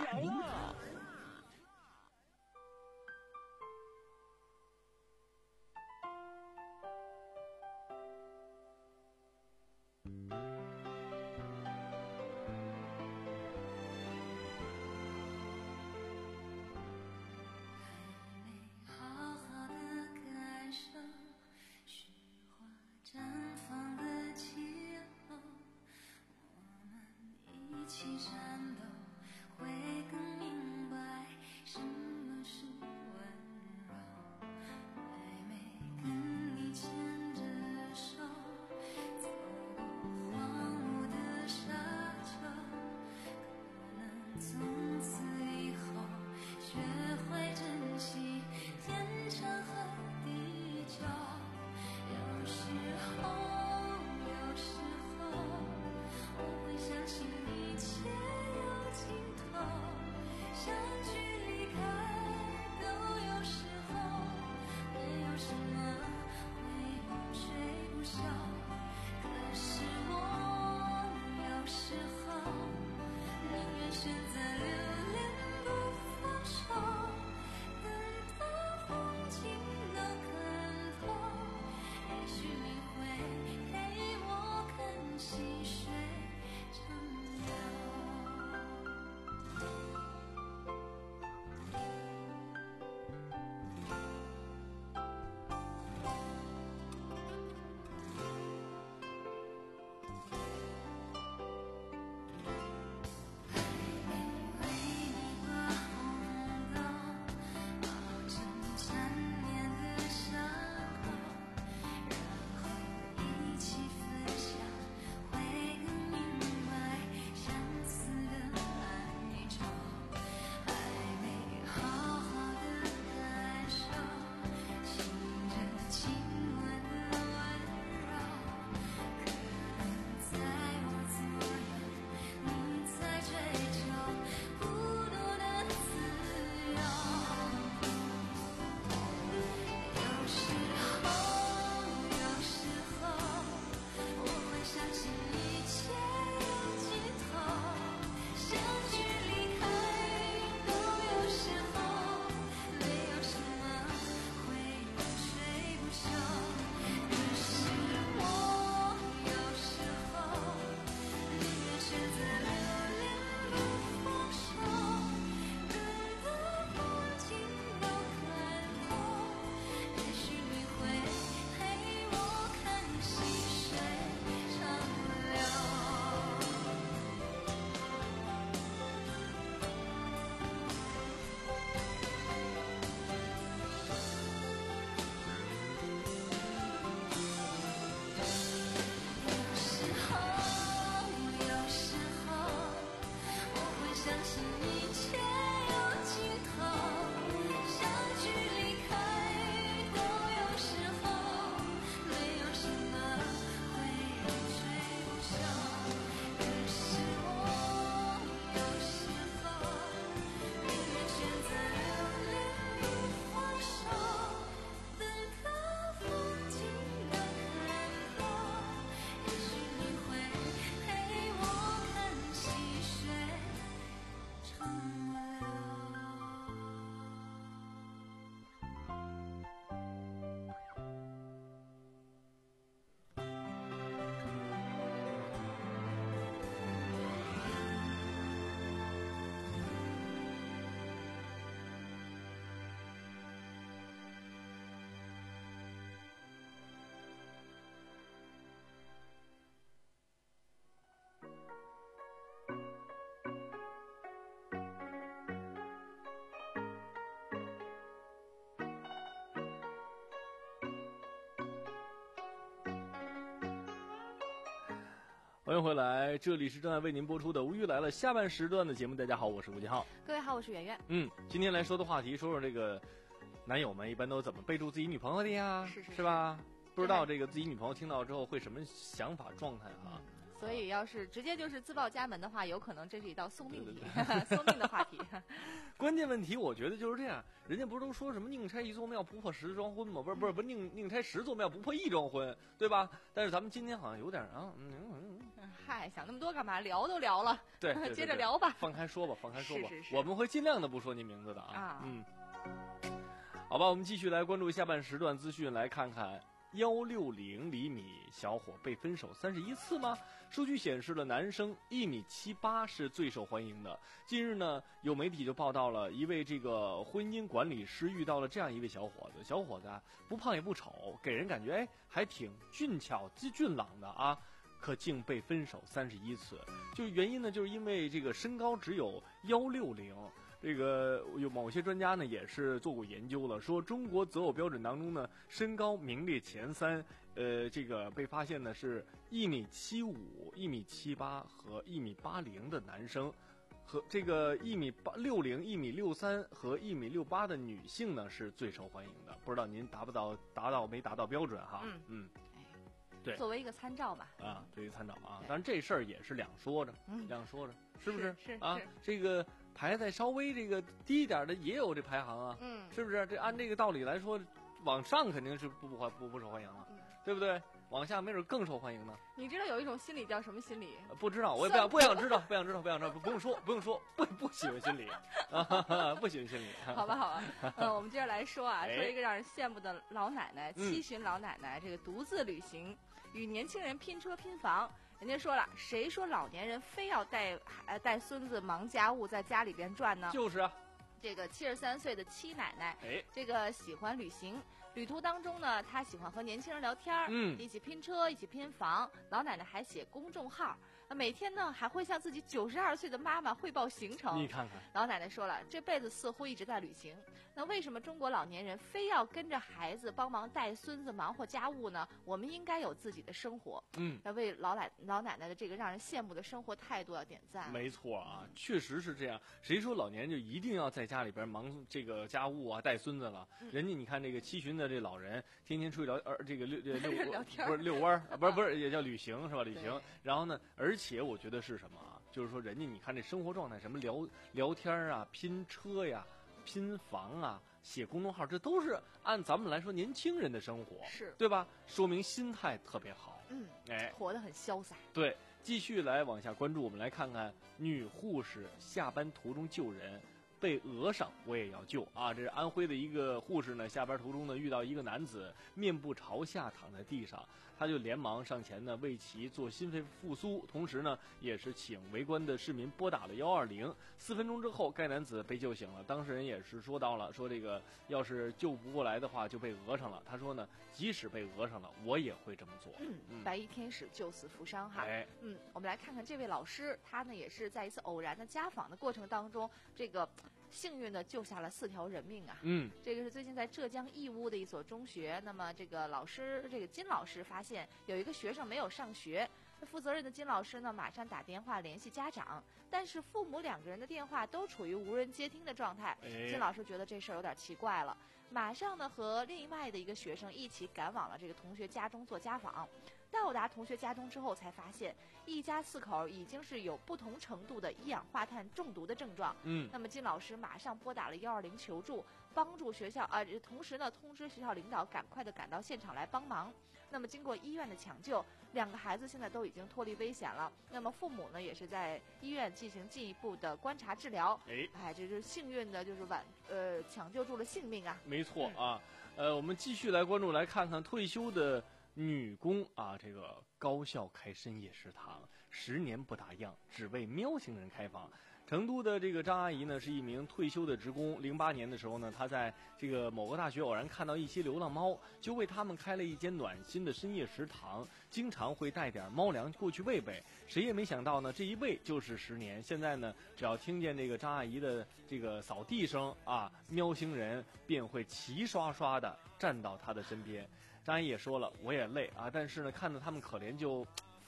[SPEAKER 1] 欢迎回来，这里是正在为您播出的《无语来了》下半时段的节目。大家好，我是吴金浩。
[SPEAKER 5] 各位好，我是圆圆。
[SPEAKER 1] 嗯，今天来说的话题，说说这个男友们一般都怎么备注自己女朋友的呀？
[SPEAKER 5] 是是 是,
[SPEAKER 1] 是吧？不知道这个自己女朋友听到之后会什么想法状态啊？
[SPEAKER 5] 所以要是直接就是自报家门的话，有可能这是一道送命题，送命的话题。
[SPEAKER 1] 关键问题我觉得就是这样，人家不是都说什么宁拆一座庙不破十桩婚吗？不是不是不是宁宁拆十座庙不破一桩婚，对吧？但是咱们今天好像有点啊，嗯嗯
[SPEAKER 5] 嗯，嗨，想那么多干嘛？聊都聊了，
[SPEAKER 1] 对，对对对
[SPEAKER 5] 接着聊吧，
[SPEAKER 1] 放开说吧，放开说吧，
[SPEAKER 5] 是是是，
[SPEAKER 1] 我们会尽量的不说您名字的啊，
[SPEAKER 5] 啊
[SPEAKER 1] 嗯，好吧，我们继续来关注下半时段资讯，来看看。一六零厘米小伙被分手三十一次吗？数据显示了男生一米七八是最受欢迎的。近日呢，有媒体就报道了一位这个婚姻管理师遇到了这样一位小伙子，小伙子啊不胖也不丑，给人感觉哎还挺俊俏俊朗的啊，可竟被分手三十一次。就原因呢，就是因为这个身高只有一六零。这个有某些专家呢也是做过研究了，说中国择偶标准当中呢，身高名列前三，呃，这个被发现呢是一米七五、一米七八和一米八零的男生，和这个一米八六零、一米六三和一米六八的女性呢是最受欢迎的。不知道您达不到达到没达到标准哈？
[SPEAKER 5] 嗯
[SPEAKER 1] 嗯，对，
[SPEAKER 5] 作为一个参照吧。
[SPEAKER 1] 啊，作为参照啊，当然这事儿也是两说着，
[SPEAKER 5] 嗯、
[SPEAKER 1] 两说着，是不是？
[SPEAKER 5] 是是
[SPEAKER 1] 啊，这个。排在稍微这个低一点的也有这排行啊，
[SPEAKER 5] 嗯，
[SPEAKER 1] 是不是？这按这个道理来说，往上肯定是不不不不受欢迎了，
[SPEAKER 5] 嗯、
[SPEAKER 1] 对不对？往下没准更受欢迎呢。
[SPEAKER 5] 你知道有一种心理叫什么心理？
[SPEAKER 1] 不知道，我也不想不想知道，不想知道，不想知道，不用说，不用说，不不喜欢心理啊，不喜欢心理。
[SPEAKER 5] 好吧，好吧，嗯，我们接着来说啊，
[SPEAKER 1] 哎、
[SPEAKER 5] 说一个让人羡慕的老奶奶，七旬老奶奶，这个独自旅行，与年轻人拼车拼房。人家说了，谁说老年人非要带呃带孙子忙家务，在家里边转呢？
[SPEAKER 1] 就是啊，
[SPEAKER 5] 这个七十三岁的七奶奶，
[SPEAKER 1] 哎，
[SPEAKER 5] 这个喜欢旅行，旅途当中呢，她喜欢和年轻人聊天，
[SPEAKER 1] 嗯，
[SPEAKER 5] 一起拼车，一起拼房。老奶奶还写公众号，每天呢还会向自己九十二岁的妈妈汇报行程。
[SPEAKER 1] 你看看，
[SPEAKER 5] 老奶奶说了，这辈子似乎一直在旅行。那为什么中国老年人非要跟着孩子帮忙带孙子忙活家务呢？我们应该有自己的生活。
[SPEAKER 1] 嗯，
[SPEAKER 5] 要为老奶老奶奶的这个让人羡慕的生活态度要点赞。
[SPEAKER 1] 没错啊，确实是这样。谁说老年人就一定要在家里边忙这个家务啊、带孙子了？
[SPEAKER 5] 嗯、
[SPEAKER 1] 人家你看这个七旬的这老人，天天出去聊呃这个溜溜
[SPEAKER 5] 聊天，
[SPEAKER 1] 不是遛弯儿，不是不是也叫旅行是吧？旅行。然后呢，而且我觉得是什么啊？就是说人家你看这生活状态，什么聊聊天啊、拼车呀、拼房啊。写公众号，这都是按咱们来说年轻人的生活，
[SPEAKER 5] 是
[SPEAKER 1] 对吧？说明心态特别好，
[SPEAKER 5] 嗯，
[SPEAKER 1] 哎，
[SPEAKER 5] 活得很潇洒。
[SPEAKER 1] 对，继续来往下关注，我们来看看女护士下班途中救人，被讹上我也要救啊！这是安徽的一个护士呢，下班途中呢遇到一个男子面部朝下躺在地上，他就连忙上前呢为其做心肺复苏，同时呢也是请围观的市民拨打了一二零。四分钟之后，该男子被救醒了。当事人也是说到了，说这个要是救不过来的话，就被讹上了。他说呢，即使被讹上了，我也会这么做。
[SPEAKER 5] 嗯，嗯白衣天使救死扶伤哈。
[SPEAKER 1] 哎，
[SPEAKER 5] 嗯，我们来看看这位老师，他呢也是在一次偶然的家访的过程当中，这个幸运的救下了四条人命啊。
[SPEAKER 1] 嗯，
[SPEAKER 5] 这个是最近在浙江义乌的一所中学，那么这个老师，这个金老师发现有一个学生没有上学。负责任的金老师呢，马上打电话联系家长，但是父母两个人的电话都处于无人接听的状态。
[SPEAKER 1] 哎、
[SPEAKER 5] 金老师觉得这事儿有点奇怪了，马上呢和另外的一个学生一起赶往了这个同学家中做家访。到达同学家中之后，才发现一家四口已经是有不同程度的一氧化碳中毒的症状。
[SPEAKER 1] 嗯，
[SPEAKER 5] 那么金老师马上拨打了一二零求助，帮助学校啊、呃，同时呢通知学校领导赶快的赶到现场来帮忙。那么经过医院的抢救，两个孩子现在都已经脱离危险了。那么父母呢也是在医院进行进一步的观察治疗。
[SPEAKER 1] 哎，
[SPEAKER 5] 哎，这就是幸运的，就是挽呃抢救住了性命啊。
[SPEAKER 1] 没错啊，嗯、呃，我们继续来关注，来看看退休的女工啊，这个高校开深夜食堂，十年不打烊，只为喵星人开放。成都的这个张阿姨呢，是一名退休的职工。零八年的时候呢，她在这个某个大学偶然看到一些流浪猫，就为他们开了一间暖心的深夜食堂，经常会带点猫粮过去喂喂。谁也没想到呢，这一喂就是十年。现在呢，只要听见这个张阿姨的这个扫地声啊，喵星人便会齐刷刷的站到她的身边。张阿姨也说了，我也累啊，但是呢，看到他们可怜就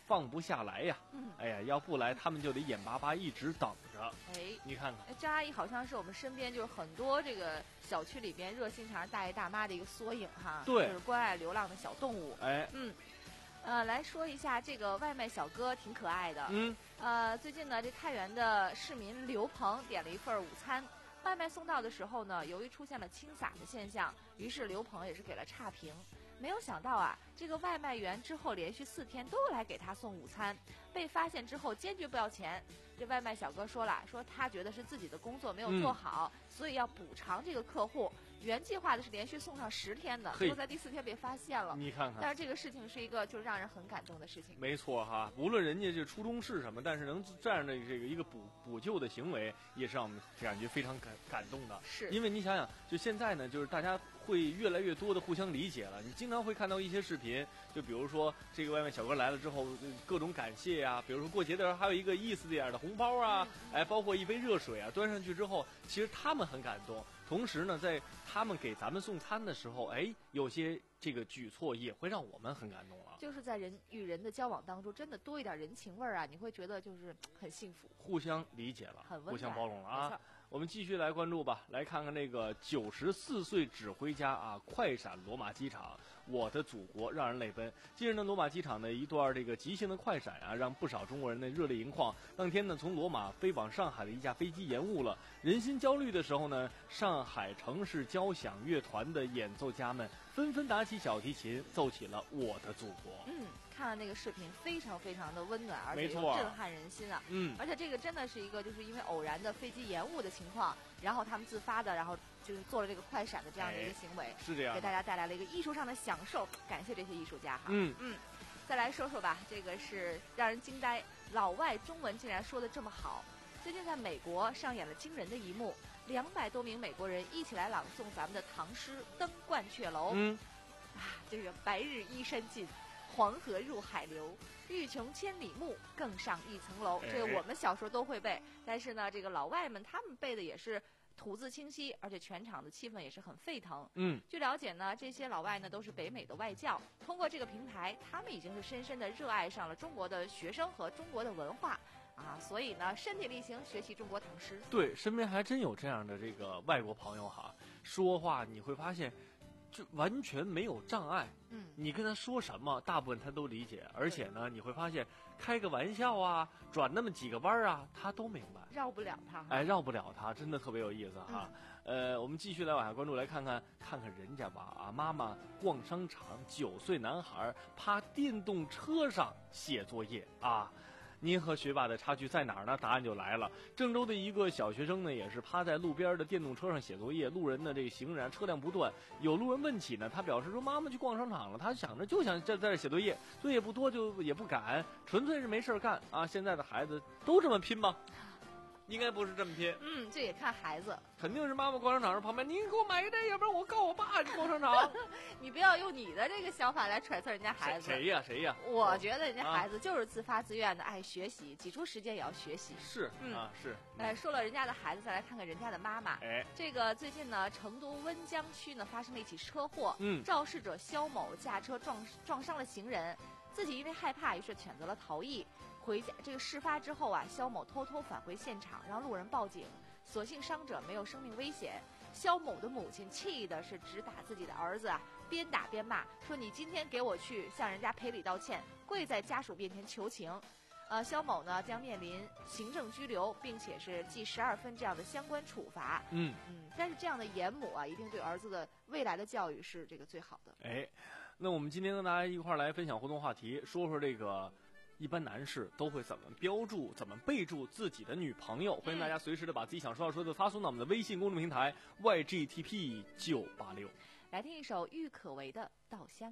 [SPEAKER 1] 放不下来呀。
[SPEAKER 5] 嗯，
[SPEAKER 1] 哎呀，要不来他们就得眼巴巴一直等着。
[SPEAKER 5] 哎，
[SPEAKER 1] 你看看，
[SPEAKER 5] 张阿姨好像是我们身边就是很多这个小区里边热心肠大爷大妈的一个缩影哈。
[SPEAKER 1] 对，
[SPEAKER 5] 就是关爱流浪的小动物。
[SPEAKER 1] 哎，
[SPEAKER 5] 嗯。呃，来说一下这个外卖小哥挺可爱的。
[SPEAKER 1] 嗯，
[SPEAKER 5] 呃，最近呢，这太原的市民刘鹏点了一份午餐，外卖送到的时候呢，由于出现了清洒的现象，于是刘鹏也是给了差评。没有想到啊，这个外卖员之后连续四天都来给他送午餐，被发现之后坚决不要钱。这外卖小哥说了，说他觉得是自己的工作没有做好，嗯、所以要补偿这个客户。原计划的是连续送上十天的，结果在第四天被发现了。
[SPEAKER 1] 你看看，
[SPEAKER 5] 但是这个事情是一个就让人很感动的事情。
[SPEAKER 1] 没错哈，无论人家这初衷是什么，但是能这样的这个一个补补救的行为，也是让我们感觉非常感感动的。
[SPEAKER 5] 是，
[SPEAKER 1] 因为你想想，就现在呢，就是大家会越来越多的互相理解了。你经常会看到一些视频，就比如说这个外卖小哥来了之后，各种感谢呀、啊，比如说过节的时候还有一个意思点的红包啊，哎，包括一杯热水啊，端上去之后，其实他们很感动。同时呢，在他们给咱们送餐的时候，哎，有些这个举措也会让我们很感动了。
[SPEAKER 5] 就是在人与人的交往当中，真的多一点人情味儿啊，你会觉得就是很幸福，
[SPEAKER 1] 互相理解了，
[SPEAKER 5] 很温暖，
[SPEAKER 1] 互相包容了啊。我们继续来关注吧，来看看那个九十四岁指挥家啊，快闪罗马机场，我的祖国让人泪奔。近日呢，罗马机场的一段这个即兴的快闪啊，让不少中国人呢热泪盈眶。当天呢，从罗马飞往上海的一架飞机延误了，人心焦虑的时候呢，上海城市交响乐团的演奏家们纷纷打起小提琴，奏起了《我的祖国》。
[SPEAKER 5] 嗯，看了那个视频，非常非常的温暖，而且又震撼人心啊。
[SPEAKER 1] 嗯，
[SPEAKER 5] 而且这个真的是一个就是因为偶然的飞机延误的情况，然后他们自发的，然后就是做了这个快闪的这样的一个行为，
[SPEAKER 1] 哎、是这样，
[SPEAKER 5] 给大家带来了一个艺术上的享受。感谢这些艺术家哈。
[SPEAKER 1] 嗯
[SPEAKER 5] 嗯，再来说说吧，这个是让人惊呆，老外中文竟然说的这么好。最近在美国上演了惊人的一幕，两百多名美国人一起来朗诵咱们的唐诗《登鹳雀楼》。
[SPEAKER 1] 嗯，
[SPEAKER 5] 啊，这个白日依山尽，黄河入海流，欲穷千里目，更上一层楼。
[SPEAKER 1] 哎、
[SPEAKER 5] 这个我们小时候都会背，但是呢，这个老外们他们背的也是吐字清晰，而且全场的气氛也是很沸腾。
[SPEAKER 1] 嗯，
[SPEAKER 5] 据了解呢，这些老外呢都是北美的外教，通过这个平台，他们已经是深深的热爱上了中国的学生和中国的文化。啊，所以呢，身体力行学习中国唐诗。
[SPEAKER 1] 对，身边还真有这样的这个外国朋友哈，说话你会发现，就完全没有障碍。
[SPEAKER 5] 嗯，
[SPEAKER 1] 你跟他说什么，大部分他都理解，而且呢，你会发现开个玩笑啊，转那么几个弯啊，他都明白，
[SPEAKER 5] 绕不了他。
[SPEAKER 1] 哎，绕不了他，真的特别有意思哈。嗯、呃，我们继续来往下关注，来看看看看人家吧啊，妈妈逛商场，九岁男孩趴电动车上写作业啊。您和学霸的差距在哪儿呢？答案就来了。郑州的一个小学生呢，也是趴在路边的电动车上写作业。路人呢，这个行人啊，车辆不断。有路人问起呢，他表示说：“妈妈去逛商场了。”他想着就想在在这写作业，作业不多就也不赶，纯粹是没事干啊。现在的孩子都这么拼吗？应该不是这么拼。
[SPEAKER 5] 嗯，这也看孩子。
[SPEAKER 1] 肯定是妈妈逛商场上旁边，您给我买一袋，要不然我告我爸去逛商场。
[SPEAKER 5] 你不要用你的这个想法来揣测人家孩子。
[SPEAKER 1] 谁呀？谁呀？
[SPEAKER 5] 我觉得人家孩子就是自发自愿的爱学习，挤出时间也要学习。
[SPEAKER 1] 是，
[SPEAKER 5] 嗯
[SPEAKER 1] 啊，是。
[SPEAKER 5] 哎，说了人家的孩子，再来看看人家的妈妈。
[SPEAKER 1] 哎，
[SPEAKER 5] 这个最近呢，成都温江区呢发生了一起车祸，
[SPEAKER 1] 嗯，
[SPEAKER 5] 肇事者肖某驾车撞撞伤了行人，自己因为害怕，于是选择了逃逸。回家，这个事发之后啊，肖某偷偷返回现场，让路人报警，所幸伤者没有生命危险。肖某的母亲气的是直打自己的儿子啊，边打边骂，说你今天给我去向人家赔礼道歉，跪在家属面前求情。呃，肖某呢将面临行政拘留，并且是记十二分这样的相关处罚。
[SPEAKER 1] 嗯
[SPEAKER 5] 嗯，但是这样的严母啊，一定对儿子的未来的教育是这个最好的。
[SPEAKER 1] 哎，那我们今天跟大家一块儿来分享互动话题，说说这个。一般男士都会怎么标注、怎么备注自己的女朋友？欢迎大家随时的把自己想说的说的发送到我们的微信公众平台 Y G T P 九八六。
[SPEAKER 5] 来听一首郁可唯的《稻香》。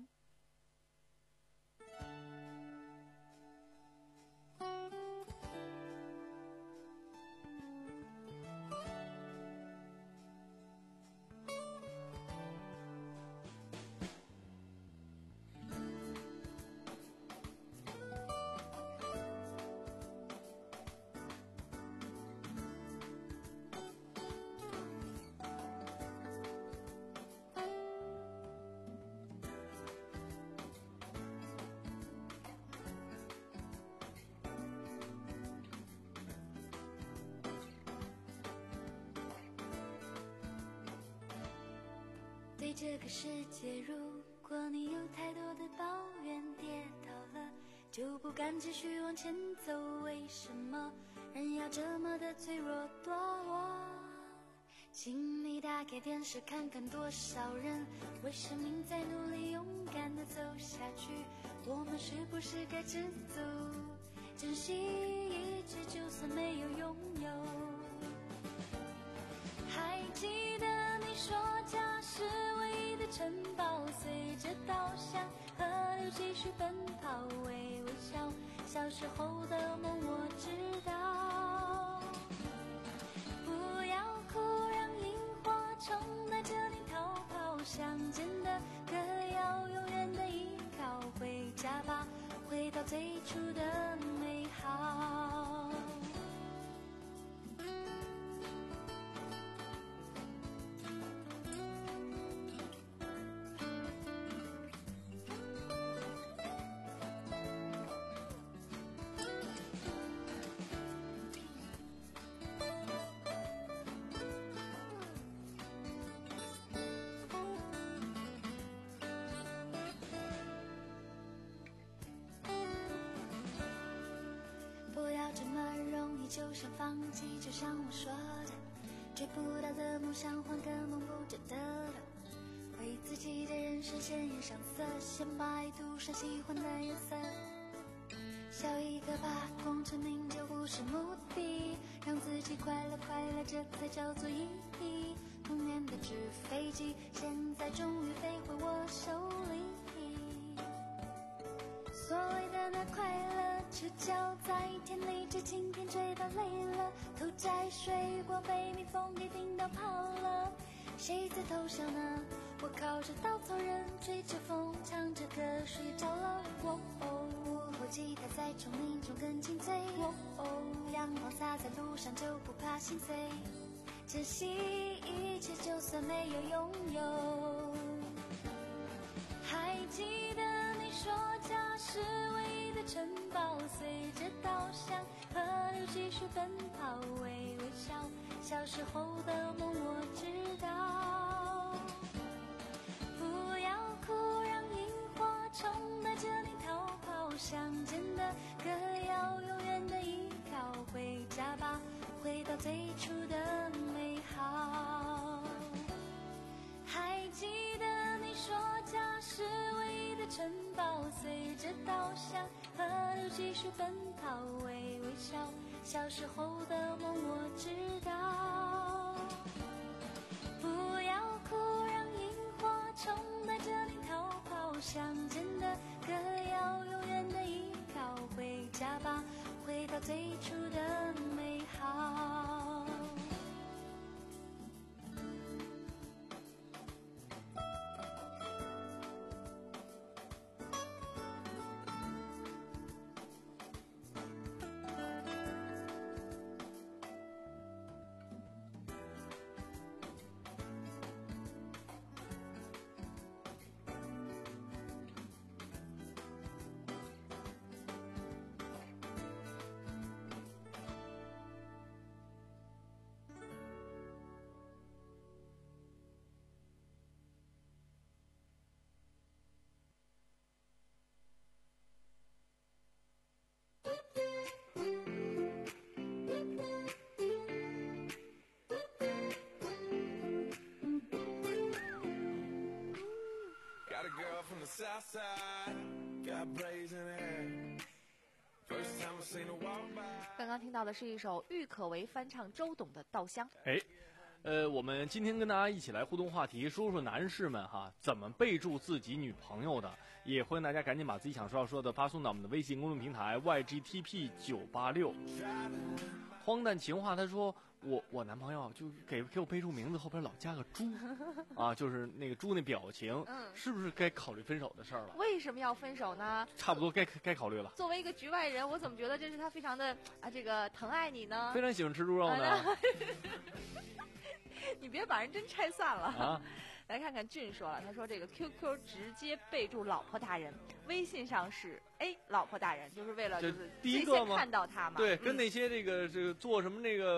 [SPEAKER 6] 对这个世界，如果你有太多的抱怨，跌倒了就不敢继续往前走，为什么人要这么的脆弱堕落？请你打开电视看看，多少人为生命在努力勇敢的走下去，我们是不是该知足，珍惜一切就算没有拥有？还记得你说家是唯一的城堡，随着稻香河流继续奔跑，微微笑，小时候的梦我知道。不要哭，让萤火虫带着你逃跑，乡间的歌谣永远的依靠，回家吧，回到最初的美好。就想放弃，就像我说的，追不到的梦想换个梦不就得了？为自己的人生鲜艳上色，先把涂上喜欢的颜色。笑一个吧，功成名就不是目的，让自己快乐快乐，这才叫做意义。童年的纸飞机，现在终于飞回我手里。所谓的那快乐，赤脚在田里，这晴天吹到累了，头摘水果被蜜蜂给叮到跑了。谁在偷笑呢？我靠着稻草人，吹着风，唱着歌睡着了。喔哦，午后吉他在丛林中更清脆。喔哦，阳光洒在路上就不怕心碎，珍惜一切就算没有拥有。还记得你说家是唯一的城堡，随着稻香河流继续奔跑，微微笑，小时候的梦我知道。不要哭，让萤火虫带着你逃跑，乡间的歌谣永远的依靠，回家吧，回到最初的美好。还记得你说家是唯一的城堡，随着稻香河流继续奔跑，微微笑，小时候的梦我知道。不要哭，让萤火虫带着你逃跑，乡间的歌谣永远的依靠，回家吧，回到最初的美好。
[SPEAKER 5] 刚刚听到的是一首郁可唯翻唱周董的《稻香》。
[SPEAKER 1] 哎，呃，我们今天跟大家一起来互动话题，说说男士们哈怎么备注自己女朋友的，也欢迎大家赶紧把自己想说要说的发送到我们的微信公众平台 Y G T P 九八六。荒诞情话，他说我我男朋友就给给我备注名字后边老加个猪啊，就是那个猪那表情，
[SPEAKER 5] 嗯，
[SPEAKER 1] 是不是该考虑分手的事儿了？
[SPEAKER 5] 为什么要分手呢？
[SPEAKER 1] 差不多该该考虑了。
[SPEAKER 5] 作为一个局外人，我怎么觉得这是他非常的啊这个疼爱你呢？
[SPEAKER 1] 非常喜欢吃猪肉呢。
[SPEAKER 5] 啊、你别把人真拆散了
[SPEAKER 1] 啊！
[SPEAKER 5] 来看看俊说了，他说这个 Q Q 直接备注老婆大人，微信上是哎老婆大人，就是为了就是
[SPEAKER 1] 第一个
[SPEAKER 5] 看到他嘛。
[SPEAKER 1] 对，跟那些这个这个做什么这个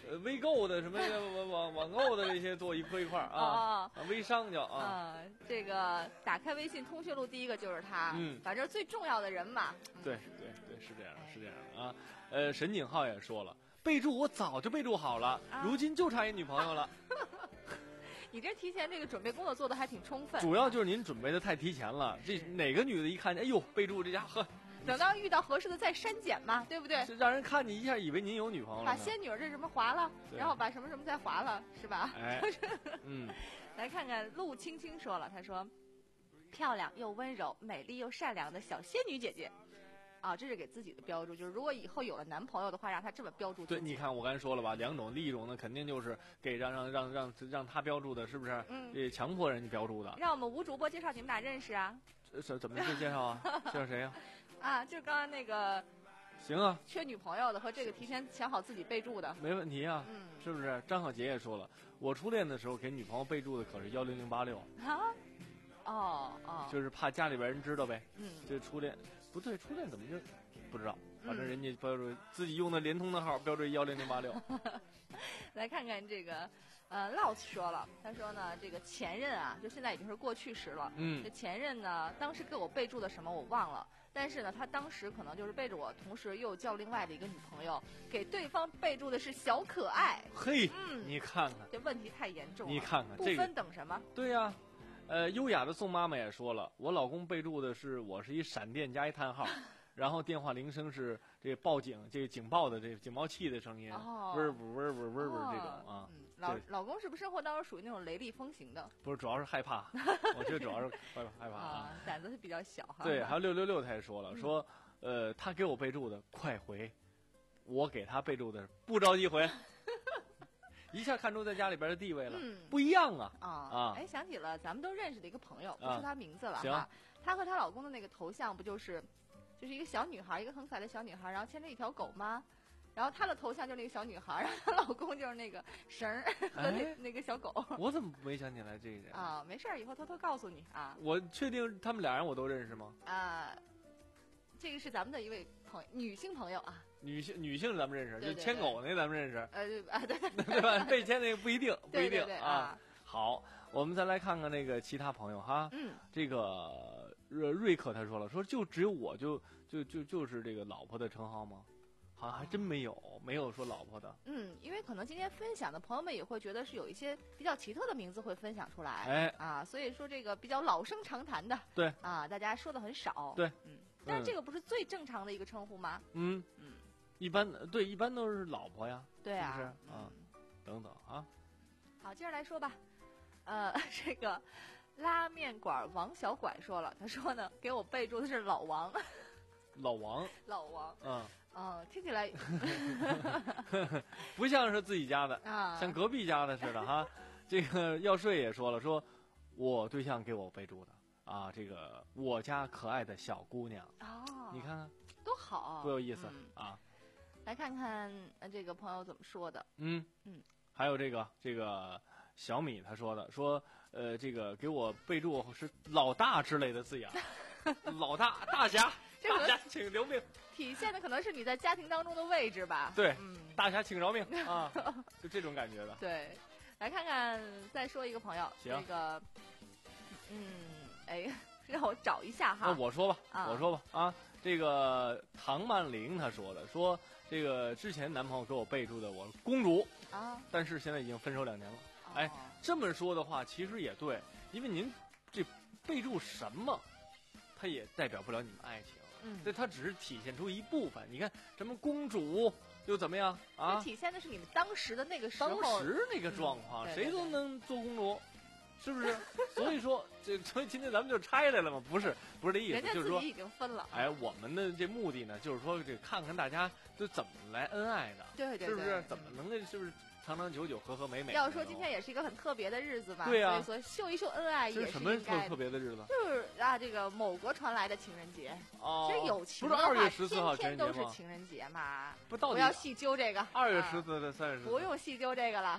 [SPEAKER 1] 呃微购的什么网网网购的这些做一块一块啊，
[SPEAKER 5] 哦
[SPEAKER 1] 啊微商叫啊。
[SPEAKER 5] 嗯，这个打开微信通讯录第一个就是他，
[SPEAKER 1] 嗯，
[SPEAKER 5] 反正最重要的人嘛。
[SPEAKER 1] 对对对，是这样的，是这样的啊。呃，沈景浩也说了，备注我早就备注好了，
[SPEAKER 5] 啊、
[SPEAKER 1] 如今就差一女朋友了。
[SPEAKER 5] 你这提前这个准备工作做的还挺充分。
[SPEAKER 1] 主要就是您准备的太提前了，这哪个女的一看见，哎呦，备注这家伙，
[SPEAKER 5] 等到遇到合适的再删减嘛，对不对？
[SPEAKER 1] 让人看你一下以为您有女朋友了。
[SPEAKER 5] 把仙女这什么划了，然后把什么什么再划了，是吧？
[SPEAKER 1] 哎，嗯，
[SPEAKER 5] 来看看陆青青说了，她说，漂亮又温柔、美丽又善良的小仙女姐姐。啊，这是给自己的标注，就是如果以后有了男朋友的话，让他这么标注自己。
[SPEAKER 1] 对，你看我刚才说了吧，两种，第一种呢，肯定就是给让让让让让他标注的，是不是？
[SPEAKER 5] 嗯，
[SPEAKER 1] 这强迫人家标注的。
[SPEAKER 5] 让我们吴主播介绍你们俩认识啊？
[SPEAKER 1] 怎怎么去介绍啊？介绍谁呀？
[SPEAKER 5] 啊，就刚刚那个。
[SPEAKER 1] 行啊。
[SPEAKER 5] 缺女朋友的和这个提前想好自己备注的。没
[SPEAKER 1] 问题啊。
[SPEAKER 5] 嗯，
[SPEAKER 1] 是不是？张小杰也说了，我初恋的时候给女朋友备注的可是幺零零八六。
[SPEAKER 5] 啊？哦哦。
[SPEAKER 1] 就是怕家里边人知道呗。
[SPEAKER 5] 嗯。
[SPEAKER 1] 这初恋不对，初恋怎么就？不知道，反正人家标注、嗯、自己用的联通的号标注幺零零八六。
[SPEAKER 5] 来看看这个，呃 ，Laos 说了，他说呢，这个前任啊，就现在已经是过去时了。
[SPEAKER 1] 嗯。
[SPEAKER 5] 这前任呢，当时给我备注的什么我忘了，但是呢，他当时可能就是背着我，同时又叫另外的一个女朋友，给对方备注的是小可爱。
[SPEAKER 1] 嘿，
[SPEAKER 5] 嗯，
[SPEAKER 1] 你看看，
[SPEAKER 5] 这问题太严重了。
[SPEAKER 1] 你看看，
[SPEAKER 5] 不分等什么？
[SPEAKER 1] 这个、对呀、啊。呃，优雅的宋妈妈也说了，我老公备注的是我是一闪电加一叹号。然后电话铃声是这报警，这个警报的这个警报器的声音，
[SPEAKER 5] 哦，
[SPEAKER 1] 嗡嗡嗡嗡嗡嗡这种啊。
[SPEAKER 5] 嗯，老老公是不是生活当中属于那种雷厉风行的？
[SPEAKER 1] 不是，主要是害怕，我觉得主要是害怕害怕啊，
[SPEAKER 5] 胆子是比较小哈。
[SPEAKER 1] 对，还有六六六他也说了，说呃他给我备注的快回，我给他备注的不着急回。一下看出在家里边的地位了，
[SPEAKER 5] 嗯、
[SPEAKER 1] 不一样啊
[SPEAKER 5] 啊
[SPEAKER 1] 啊！
[SPEAKER 5] 哎，想起了咱们都认识的一个朋友，不说他名字了
[SPEAKER 1] 哈。
[SPEAKER 5] 啊、她和她老公的那个头像不就是，就是一个小女孩，一个很可爱的小女孩，然后牵着一条狗吗？然后她的头像就是那个小女孩，然后她老公就是那个绳儿和那、哎、那个小狗。
[SPEAKER 1] 我怎么没想起来这个人
[SPEAKER 5] 啊？没事儿，以后偷偷告诉你啊。
[SPEAKER 1] 我确定他们俩人我都认识吗？
[SPEAKER 5] 啊，这个是咱们的一位朋友，女性朋友啊。
[SPEAKER 1] 女性女性咱们认识，
[SPEAKER 5] 对对对
[SPEAKER 1] 就牵狗那咱们认识。
[SPEAKER 5] 呃啊对
[SPEAKER 1] 对吧？被牵那个不一定，不一定
[SPEAKER 5] 对对对
[SPEAKER 1] 啊。
[SPEAKER 5] 啊
[SPEAKER 1] 好，我们再来看看那个其他朋友哈。
[SPEAKER 5] 嗯。
[SPEAKER 1] 这个瑞瑞克他说了，说就只有我就就就就是这个老婆的称号吗？好像还真没有，没有说老婆的。
[SPEAKER 5] 嗯，因为可能今天分享的朋友们也会觉得是有一些比较奇特的名字会分享出来。
[SPEAKER 1] 哎。
[SPEAKER 5] 啊，所以说这个比较老生常谈的。
[SPEAKER 1] 对。
[SPEAKER 5] 啊，大家说的很少。
[SPEAKER 1] 对。
[SPEAKER 5] 嗯。但是这个不是最正常的一个称呼吗？
[SPEAKER 1] 嗯嗯。一般对，一般都是老婆呀，
[SPEAKER 5] 对啊，
[SPEAKER 1] 是不是啊？嗯、等等啊。
[SPEAKER 5] 好，接着来说吧。呃，这个拉面馆王小拐说了，他说呢，给我备注的是老王。
[SPEAKER 1] 老王。
[SPEAKER 5] 老王。
[SPEAKER 1] 嗯。
[SPEAKER 5] 嗯，听起来
[SPEAKER 1] 不像是自己家的
[SPEAKER 5] 啊，
[SPEAKER 1] 像隔壁家的似的哈。这个要睡也说了，说我对象给我备注的啊，这个我家可爱的小姑娘。
[SPEAKER 5] 哦，
[SPEAKER 1] 你看看
[SPEAKER 5] 多好，
[SPEAKER 1] 多有意思、
[SPEAKER 5] 嗯、
[SPEAKER 1] 啊。
[SPEAKER 5] 来看看这个朋友怎么说的。
[SPEAKER 1] 嗯
[SPEAKER 5] 嗯，
[SPEAKER 1] 还有这个这个小米他说的，说呃这个给我备注是老大之类的字眼，老大大侠，大侠请留命。
[SPEAKER 5] 体现的可能是你在家庭当中的位置吧。
[SPEAKER 1] 对，
[SPEAKER 5] 嗯，
[SPEAKER 1] 大侠请饶命啊，就这种感觉的。
[SPEAKER 5] 对，来看看再说一个朋友，
[SPEAKER 1] 行
[SPEAKER 5] 这个嗯哎让我找一下哈。
[SPEAKER 1] 那我说吧，
[SPEAKER 5] 啊、
[SPEAKER 1] 我说吧啊。这个唐曼玲她说的，说这个之前男朋友给我备注的我公主
[SPEAKER 5] 啊，
[SPEAKER 1] 但是现在已经分手两年了。
[SPEAKER 5] 哦、
[SPEAKER 1] 哎，这么说的话其实也对，因为您这备注什么，它也代表不了你们爱情。
[SPEAKER 5] 嗯，
[SPEAKER 1] 这它只是体现出一部分。你看什么公主又怎么样啊？
[SPEAKER 5] 体现的是你们当时的那个时候，
[SPEAKER 1] 当时那个状况，
[SPEAKER 5] 嗯、
[SPEAKER 1] 谁都能做公主。是不是？所以说，这所以今天咱们就拆来了嘛？不是，不是这意思，就是说
[SPEAKER 5] 已经分了。
[SPEAKER 1] 哎，我们的这目的呢，就是说这看看大家都怎么来恩爱的，
[SPEAKER 5] 对对对，
[SPEAKER 1] 是不是？怎么能够是不是长长久久、和和美美？
[SPEAKER 5] 要说今天也是一个很特别的日子嘛，
[SPEAKER 1] 对呀，
[SPEAKER 5] 所以说秀一秀恩爱也是
[SPEAKER 1] 什么特特别的日子？
[SPEAKER 5] 就是啊，这个某国传来的情人节。
[SPEAKER 1] 哦，
[SPEAKER 5] 其实有情
[SPEAKER 1] 不是二月十四号
[SPEAKER 5] 天天都是情人节嘛？
[SPEAKER 1] 不，到底
[SPEAKER 5] 不要细究这个。
[SPEAKER 1] 二月十四的三月十四，
[SPEAKER 5] 不用细究这个了。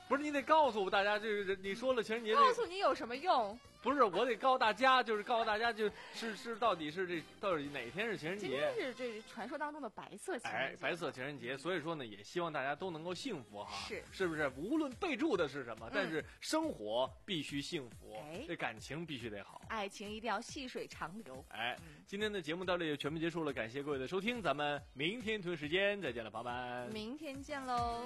[SPEAKER 1] 不是你得告诉大家，这个你说了情人节、这个，
[SPEAKER 5] 告诉你有什么用？
[SPEAKER 1] 不是，我得告诉大家，就是告诉大家，就是是到底是这到底哪天是情人节？
[SPEAKER 5] 今天是这传说当中的白色情人节，
[SPEAKER 1] 哎，白色情人节。所以说呢，也希望大家都能够幸福哈，
[SPEAKER 5] 是
[SPEAKER 1] 是不是？无论备注的是什么，嗯、但是生活必须幸福，
[SPEAKER 5] 哎，
[SPEAKER 1] 这感情必须得好，
[SPEAKER 5] 爱情一定要细水长流。
[SPEAKER 1] 哎，嗯、今天的节目到这里全部结束了，感谢各位的收听，咱们明天同一时间再见了，朋友们，
[SPEAKER 5] 明天见喽。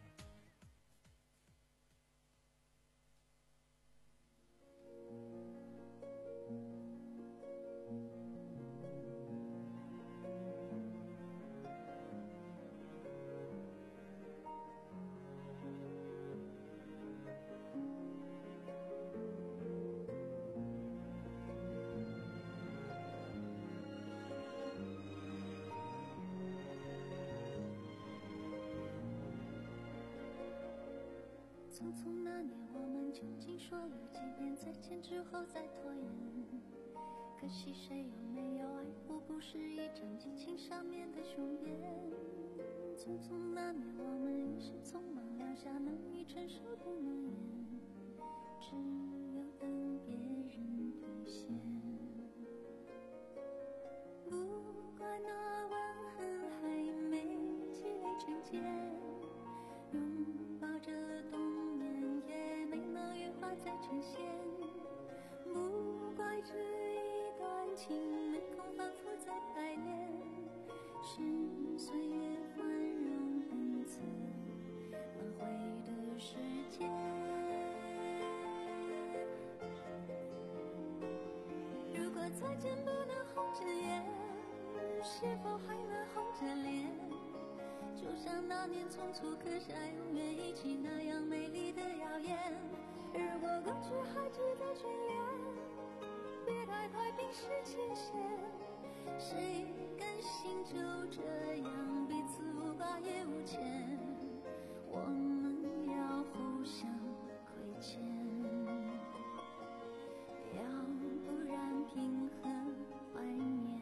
[SPEAKER 10] 匆匆那年，我们究竟说了几遍再见之后再拖延？可惜谁有没有爱过，不是一张激情上面的雄辩。匆匆那年，我们一时匆忙撂下难以承受的诺言，只有等别人兑现。不怪那吻痕还没积累成茧，拥抱着冬再呈现，不怪这一段情没空反复在排练，是岁月宽容恩赐挽回的时间。如果再见不能红着眼，是否还能红着脸？就像那年匆促刻下永远一起那样美丽的谣言。如果过去还值得眷恋，别太快冰释前嫌。谁甘心就这样彼此无挂也无牵？我们要互相亏欠，要不然凭何怀念？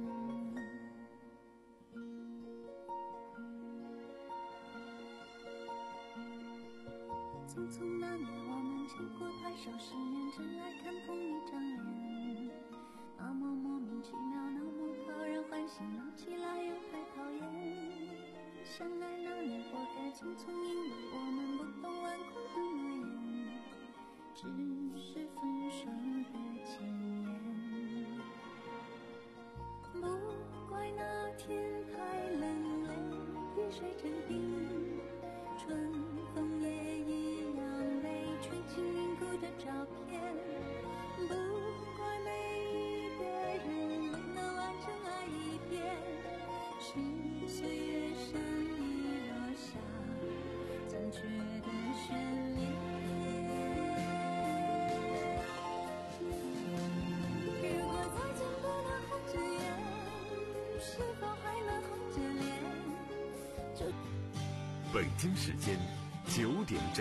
[SPEAKER 10] 匆匆那年，我们见过太少世面，只爱看同一张脸。那么莫名其妙，那么讨人欢喜，闹起来又太讨厌。相爱那年，活该匆匆，因为我们不懂顽固的诺言，只是分手的前言。不怪那天太冷，泪滴水成冰，春风也一样被吹进凝固的照片。不怪每一个人没能完整爱一遍，是岁月善意落下残缺的眷恋。如果再见不能红着眼，是否还能红着脸？就
[SPEAKER 2] 北京时间九点整。